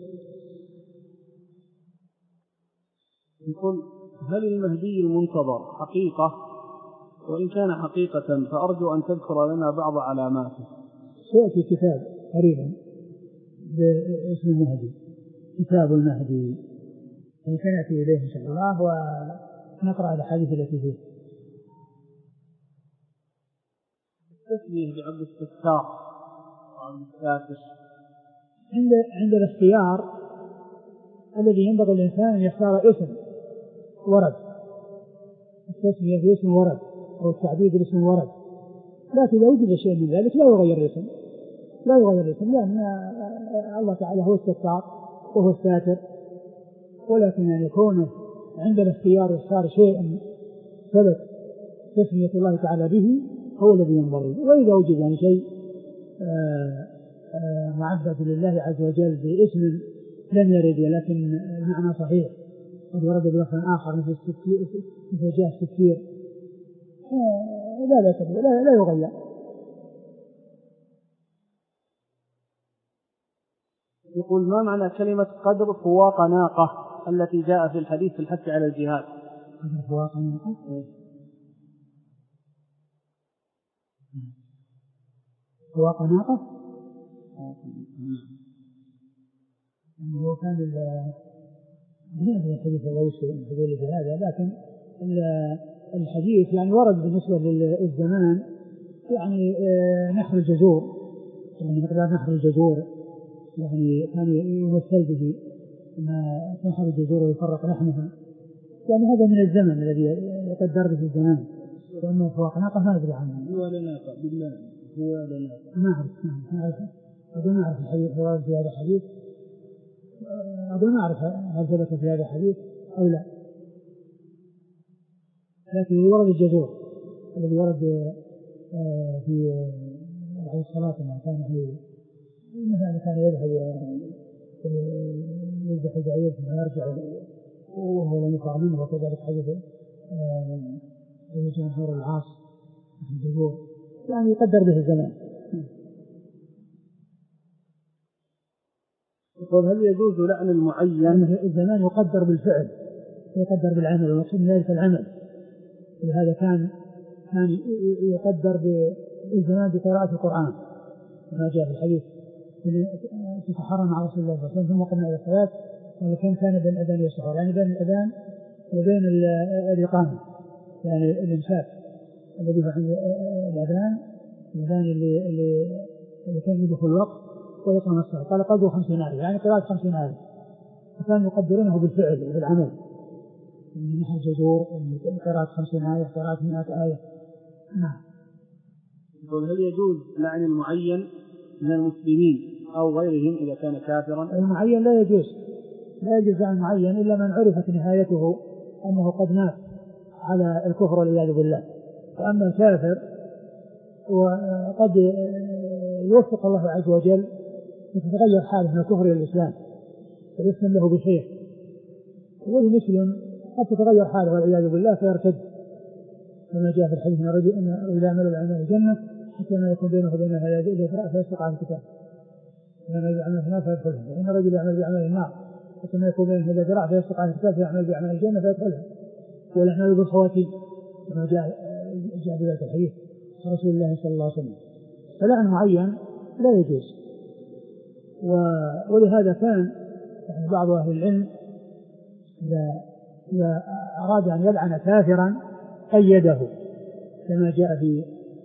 يقول هل المهدي المنتظر حقيقة؟ وإن كان حقيقة فأرجو أن تذكر لنا بعض علاماته. سيأتي كتاب قريبا باسم المهدي، كتاب المهدي، سنأتي إليه إن شاء الله ونقرأ الأحاديث التي فيه. التسمية بعبد الستار وعبد الساتر عند عند الاختيار الذي ينبغي الإنسان أن يختار اسم ورد، التسمية باسم ورد أو التعبيد باسم ورد، لكن إذا وجد شيء من ذلك لا يغير الاسم، لا يغير الاسم، لأن الله تعالى هو الستار وهو الساتر، ولكن أن يكون عند الاختيار يختار شيئا ثبت تسمية الله تعالى به هو الذي ينبغي. وإذا وجد يعني شيء معبد لله عز وجل باسم لم يرد ولكن المعنى صحيح قد ورد بلفظ آخر مثل مثل جاء الستير لا لا لا, لا يغير. يقول ما معنى كلمة قدر فواق ناقة التي جاء في الحديث في الحث على الجهاد؟ قدر فواق ناقة فواق ناقة يعني هو كان هذا الحديث الأوسي الحديث هذا، لكن الحديث يعني ورد بالنسبة للزمان يعني نحر الجزور، يعني مقدار نحر الجزور يعني كان يمثل به ما تنحر الجزور ويفرق لحمها، يعني هذا من الزمن الذي يقدر به الزمان. وأما فواق ناقة ما أدري عنها. هو لناقة بالله هو لناقة ما أعرف ما أعرف أقول ما أعرف الحديث ورد في هذا الحديث، أقول ما أعرف هل ثبت في هذا الحديث أو لا، لكن ورد الجزور الذي ورد في بعد الصلاة ما كان في مثلا كان يذهب ويذبح البعير ثم يرجع وهو لم يقع منه، وكذلك حديث ابن جمهور العاص الجزور يعني يقدر به الزمان. يقول هل يجوز لعن المعين؟ الزمان يقدر بالفعل يقدر بالعمل ويقصد ذلك العمل، ولهذا كان كان يقدر بالزمان بقراءة القرآن كما جاء في الحديث تتحرى مع رسول الله صلى الله عليه وسلم ثم قمنا إلى الصلاة، ولكن كان بين الأذان والسحور، يعني بين الأذان وبين الإقامة، يعني الإمساك الذي هو عند الأذان، الأذان اللي اللي اللي كان يدخل الوقت ويقام الصلاة، قال قدر خمسين آية، يعني قراءة خمسين آية، فكانوا يقدرونه بالفعل وبالعمل، من نحو الجزور قراءة خمسين آية، قراءة مئة آية. نعم. هل يجوز لعن المعين من المسلمين أو غيرهم إذا كان كافرا؟ المعين لا يجوز، لا يجوز لعن المعين إلا من عرفت نهايته أنه قد مات على الكفر والعياذ بالله. وأما الكافر وقد يوفق الله عز وجل وتتغير حاله من الكفر إلى الإسلام ويسلم له بخير، والمسلم قد تتغير حاله والعياذ بالله فيرتد، كما جاء في الحديث ان الرجل ان يعمل بعمل الجنه حتى ما يكون بينه وبينها الا ذراع فيسبق على الكتاب، فمن يعمل في النار فيدخلها، وان الرجل يعمل بعمل النار حتى ما يكون بينه الا ذراع فيسبق على الكتاب فيعمل بعمل الجنه فيدخلها، والاعمال بالخواتيم كما جاء جاء في ذلك الحديث رسول الله صلى الله عليه وسلم. فلعن معين لا يجوز، ولهذا كان يعني بعض اهل العلم اذا اذا اراد ان يلعن كافرا قيده، كما جاء في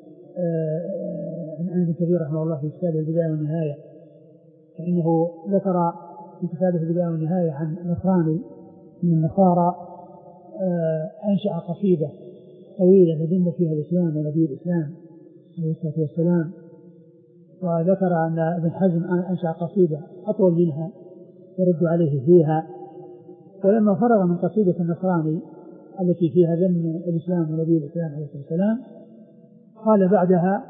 عن ابن كثير رحمه الله في كتابه البداية والنهاية، فإنه ذكر في كتابه البداية والنهاية عن نصراني من النصارى أنشأ قصيدة طويلة يذم فيها الإسلام ونبي الإسلام عليه الصلاة والسلام، وذكر أن ابن حزم أنشأ قصيدة أطول منها يرد عليه فيها، ولما فرغ من قصيدة النصراني التي فيها ذم الإسلام ونبي الإسلام عليه الصلاة والسلام قال بعدها: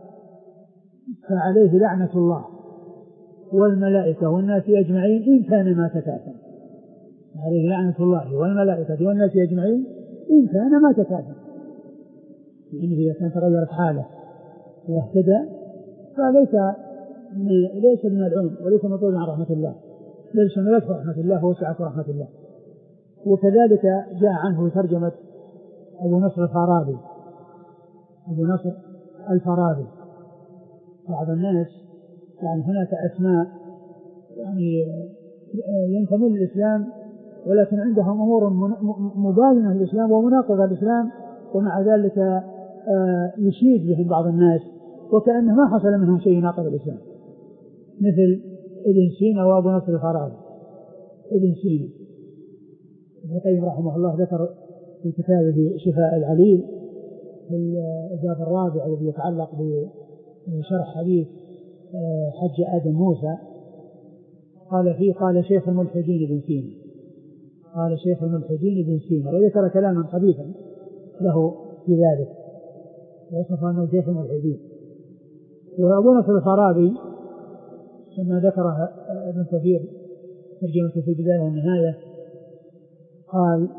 فعليه لعنة الله والملائكة والناس أجمعين إن كان مات كافرا. عليه لعنة الله والملائكة والناس أجمعين إن كان مات كافرا، يعني إذا كان تغيرت حاله واهتدى فليس ليس الملعون وليس مطلوب عن رحمة الله، بل شملته رحمة الله ووسعته رحمة الله. وكذلك جاء عنه ترجمة أبو نصر الفارابي أبو نصر الفارابي بعض الناس يعني هناك أسماء يعني ينتمون للإسلام ولكن عندهم أمور مباينة للإسلام ومناقضة للإسلام، ومع ذلك يشيد بهم بعض الناس وكأنه ما حصل منهم شيء يناقض الإسلام، مثل ابن سينا وأبو نصر الفارابي. ابن سينا ابن القيم رحمه الله ذكر في كتابه شفاء العليل في الباب الرابع الذي يتعلق بشرح حديث حج آدم موسى، قال فيه: قال شيخ الملحدين ابن سينا قال شيخ الملحدين ابن سينا وذكر كلاما خبيثا له في ذلك وصف أنه شيخ الملحدين. وأبو نصر الفارابي كما ذكره ابن كثير ترجمته في البداية والنهاية قال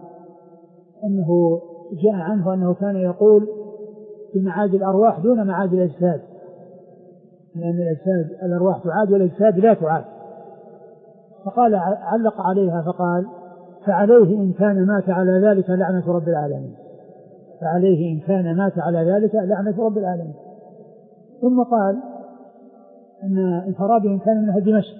أنه جاء عنه أنه كان يقول في معاد الأرواح دون معاد الأجساد، لأن الأجساد الأرواح تعاد والأجساد لا تعاد، فقال علق عليها فقال: فعليه إن كان مات على ذلك لعنة رب العالمين. فعليه إن كان مات على ذلك لعنة رب العالمين. ثم قال أن الفارابي كان من أهل دمشق،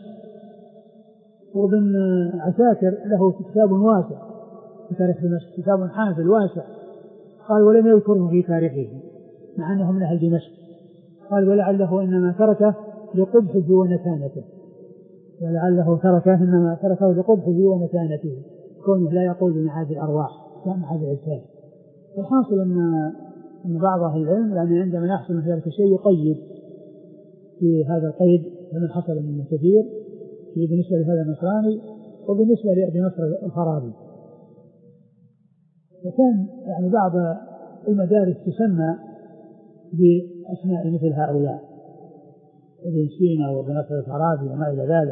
وابن عساكر له كتاب واسع في تاريخ دمشق، كتاب حافل واسع، قال ولم يذكره في تاريخه مع أنه من أهل دمشق، قال ولعله إنما تركه لقبحه ونتانته ولعله تركه إنما تركه لقبحه ونتانته كونه لا يقول بمعاد الأرواح كمعاد الأجساد. والحاصل أن أن بعض أهل العلم يعني عندما يحصل من ذلك شيء يقيد في هذا القيد كما حصل من كثير في بالنسبة لهذا النصراني وبالنسبة لأبي نصر الفارابي. وكان يعني بعض المدارس تسمى بأسماء مثل هؤلاء ابن سينا وابن نصر الفارابي وما إلى ذلك.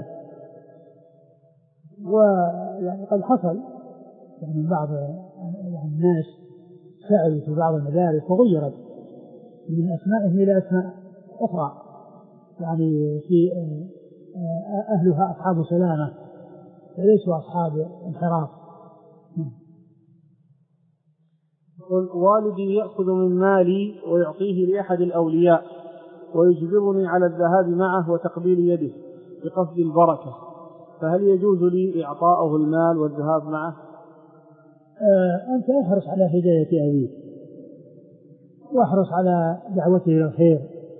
ويعني قد حصل يعني بعض يعني الناس سألوا في بعض المدارس وغيرت من أسمائهم إلى أسماء أخرى، يعني في أهلها أصحاب سلامة وليسوا أصحاب انحراف. قل والدي يأخذ من مالي ويعطيه لأحد الأولياء ويجبرني على الذهاب معه وتقبيل يده بقصد البركة، فهل يجوز لي إعطاءه المال والذهاب معه؟ آه أنت احرص على هداية أبيك واحرص على دعوته إلى الخير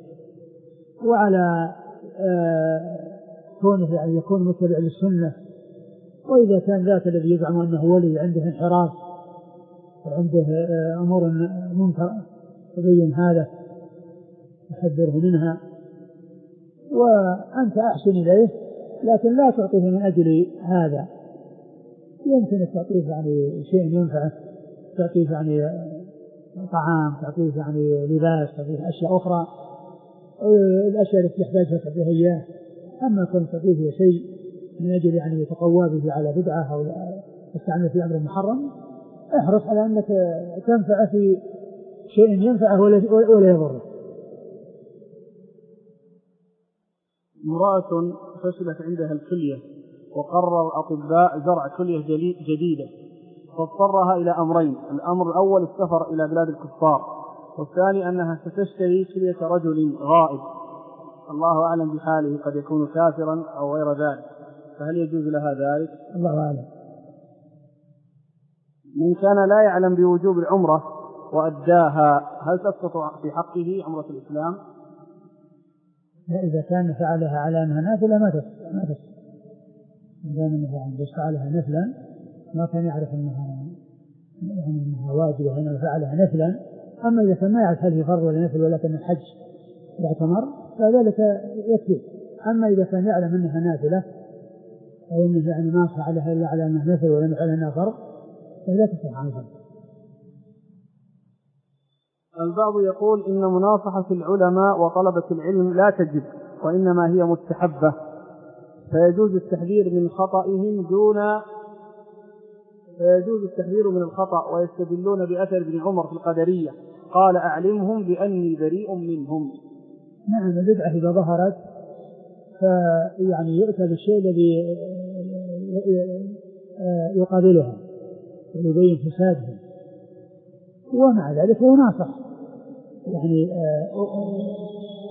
وعلى آه كونه يعني يكون متبع للسنة. وإذا كان ذاك الذي يزعم أنه ولي عنده انحراف وعنده آه أمور منكر تبين هذا تحذره منها، وأنت أحسن إليه لكن لا تعطيه من أجل هذا. يمكن تعطيه يعني شيء ينفعه، تعطيه يعني طعام، تعطيه يعني لباس، تعطيه أشياء أخرى، الأشياء التي تحتاجها تعطيها إياه. أما كنت تعطيه شيء من أجل يعني يتقوى به على بدعة أو تستعمل في أمر محرم، احرص على أنك تنفع في شيء ينفعه ولا يضره. امرأة فشلت عندها الكلية وقرر الأطباء زرع كلية جديدة، فاضطرها إلى أمرين: الأمر الأول السفر إلى بلاد الكفار، والثاني أنها ستشتري كلية رجل غائب الله أعلم بحاله، قد يكون كافرا أو غير ذلك، فهل يجوز لها ذلك؟ الله أعلم. من كان لا يعلم بوجوب العمرة وأداها هل تسقط في حقه عمرة الإسلام؟ إذا كان فعلها على أنها نافلة ما تسقط، ما تسقط. إذا كان فعلها نفلا ما كان يعرف أنها يعني أنها واجبة هنا وفعلها نفلا. أما إذا كان ما يعرف هل هي فرض ولا نفل ولكن الحج يعتمر فذلك يكفي. أما إذا كان يعلم أنها نافلة أو أنه يعني ما فعلها إلا على أنها نفل ولم يفعلها أنها فرض فلا تصح عنها. البعض يقول إن مناصحة العلماء وطلبة العلم لا تجب وإنما هي مستحبة، فيجوز التحذير من خطئهم دون فيجوز التحذير من الخطأ، ويستدلون بأثر ابن عمر في القدرية قال أعلمهم بأني بريء منهم. نعم، البدعة إذا ظهرت فيعني يؤتى بالشيء الذي يقابلها ويبين فسادها، ومع ذلك هو ناصح يعني